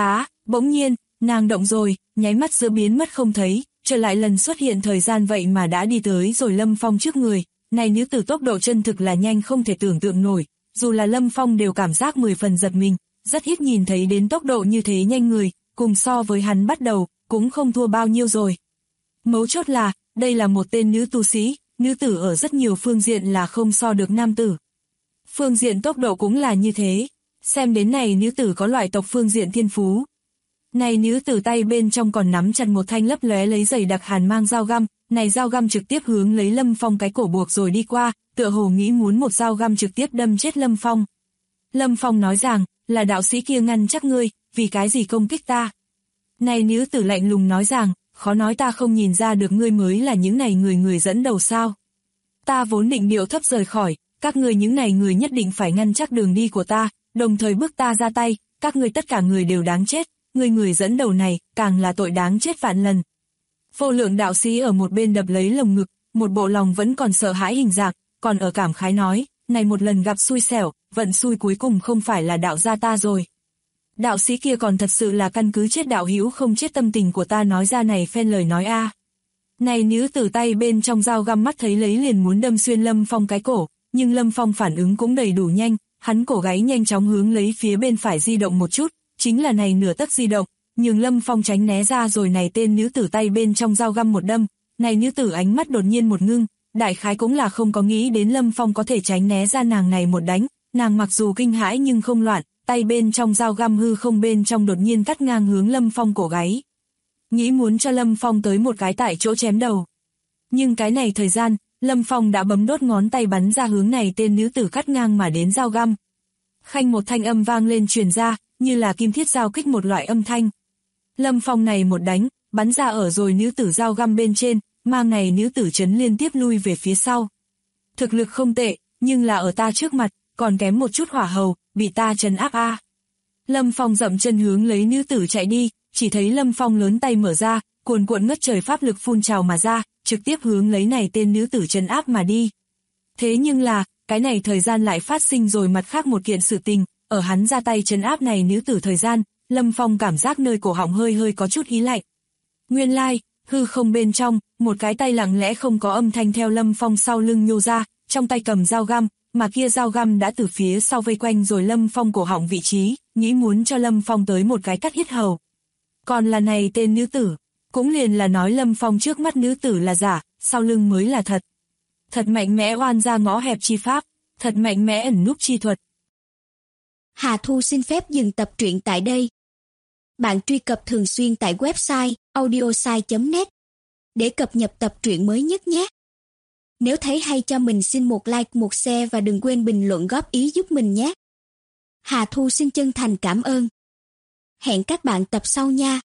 bỗng nhiên, nàng động rồi, nháy mắt giữa biến mất không thấy, trở lại lần xuất hiện thời gian vậy mà đã đi tới rồi Lâm Phong trước người, này nữ tử tốc độ chân thực là nhanh không thể tưởng tượng nổi, dù là Lâm Phong đều cảm giác 10 phần giật mình, rất ít nhìn thấy đến tốc độ như thế nhanh người, cùng so với hắn bắt đầu, cũng không thua bao nhiêu rồi. Mấu chốt là, đây là một tên nữ tu sĩ, nữ tử ở rất nhiều phương diện là không so được nam tử. Phương diện tốc độ cũng là như thế, xem đến này nữ tử có loại tộc phương diện thiên phú. Này nữ tử tay bên trong còn nắm chặt một thanh lấp lóe lấy dày đặc hàn mang dao găm, này dao găm trực tiếp hướng lấy Lâm Phong cái cổ buộc rồi đi qua, tựa hồ nghĩ muốn một dao găm trực tiếp đâm chết Lâm Phong. Lâm Phong nói rằng, là đạo sĩ kia ngăn chắc ngươi, vì cái gì công kích ta. Này nữ tử lạnh lùng nói rằng, khó nói ta không nhìn ra được ngươi mới là những này người dẫn đầu sao. Ta vốn định điệu thấp rời khỏi, các ngươi những này người nhất định phải ngăn chắc đường đi của ta, đồng thời bước ta ra tay, các ngươi tất cả người đều đáng chết, người dẫn đầu này, càng là tội đáng chết vạn lần. Vô lượng đạo sĩ ở một bên đập lấy lồng ngực, một bộ lòng vẫn còn sợ hãi hình dạng, còn ở cảm khái nói, này một lần gặp xui xẻo, vận xui cuối cùng không phải là đạo gia ta rồi. Đạo sĩ kia còn thật sự là căn cứ chết đạo hữu không chết tâm tình của ta nói ra này phen lời nói a. Này nữ tử tay bên trong dao găm mắt thấy lấy liền muốn đâm xuyên Lâm Phong cái cổ, nhưng Lâm Phong phản ứng cũng đầy đủ nhanh, hắn cổ gáy nhanh chóng hướng lấy phía bên phải di động một chút, chính là này nửa tấc di động, nhưng Lâm Phong tránh né ra rồi này tên nữ tử tay bên trong dao găm một đâm, này nữ tử ánh mắt đột nhiên một ngưng, đại khái cũng là không có nghĩ đến Lâm Phong có thể tránh né ra nàng này một đánh, nàng mặc dù kinh hãi nhưng không loạn, tay bên trong dao găm hư không bên trong đột nhiên cắt ngang hướng Lâm Phong cổ gáy. Nghĩ muốn cho Lâm Phong tới một cái tại chỗ chém đầu. Nhưng cái này thời gian, Lâm Phong đã bấm đốt ngón tay bắn ra hướng này tên nữ tử cắt ngang mà đến dao găm. Khanh một thanh âm vang lên truyền ra, như là kim thiết giao kích một loại âm thanh. Lâm Phong này một đánh, bắn ra ở rồi nữ tử dao găm bên trên, mang này nữ tử chấn liên tiếp lui về phía sau. Thực lực không tệ, nhưng là ở ta trước mặt, còn kém một chút hỏa hầu, bị ta trấn áp a. Lâm Phong dậm chân hướng lấy nữ tử chạy đi, chỉ thấy Lâm Phong lớn tay mở ra, cuồn cuộn ngất trời pháp lực phun trào mà ra, trực tiếp hướng lấy này tên nữ tử trấn áp mà đi. Thế nhưng là, cái này thời gian lại phát sinh rồi mặt khác một kiện sự tình, ở hắn ra tay trấn áp này nữ tử thời gian, Lâm Phong cảm giác nơi cổ họng hơi có chút hí lạnh. Nguyên lai, hư không bên trong, một cái tay lặng lẽ không có âm thanh theo Lâm Phong sau lưng nhô ra, trong tay cầm dao găm, mà kia dao găm đã từ phía sau vây quanh rồi Lâm Phong cổ họng vị trí, nghĩ muốn cho Lâm Phong tới một cái cắt hít hầu. Còn là này tên nữ tử, cũng liền là nói Lâm Phong trước mắt nữ tử là giả, sau lưng mới là thật. Thật mạnh mẽ oan ra ngõ hẹp chi pháp, thật mạnh mẽ ẩn núp chi thuật. Hà Thu xin phép dừng tập truyện tại đây. Bạn truy cập thường xuyên tại website audiosai.net để cập nhật tập truyện mới nhất nhé. Nếu thấy hay cho mình xin một like, một share và đừng quên bình luận góp ý giúp mình nhé. Hà Thu xin chân thành cảm ơn. Hẹn các bạn tập sau nha.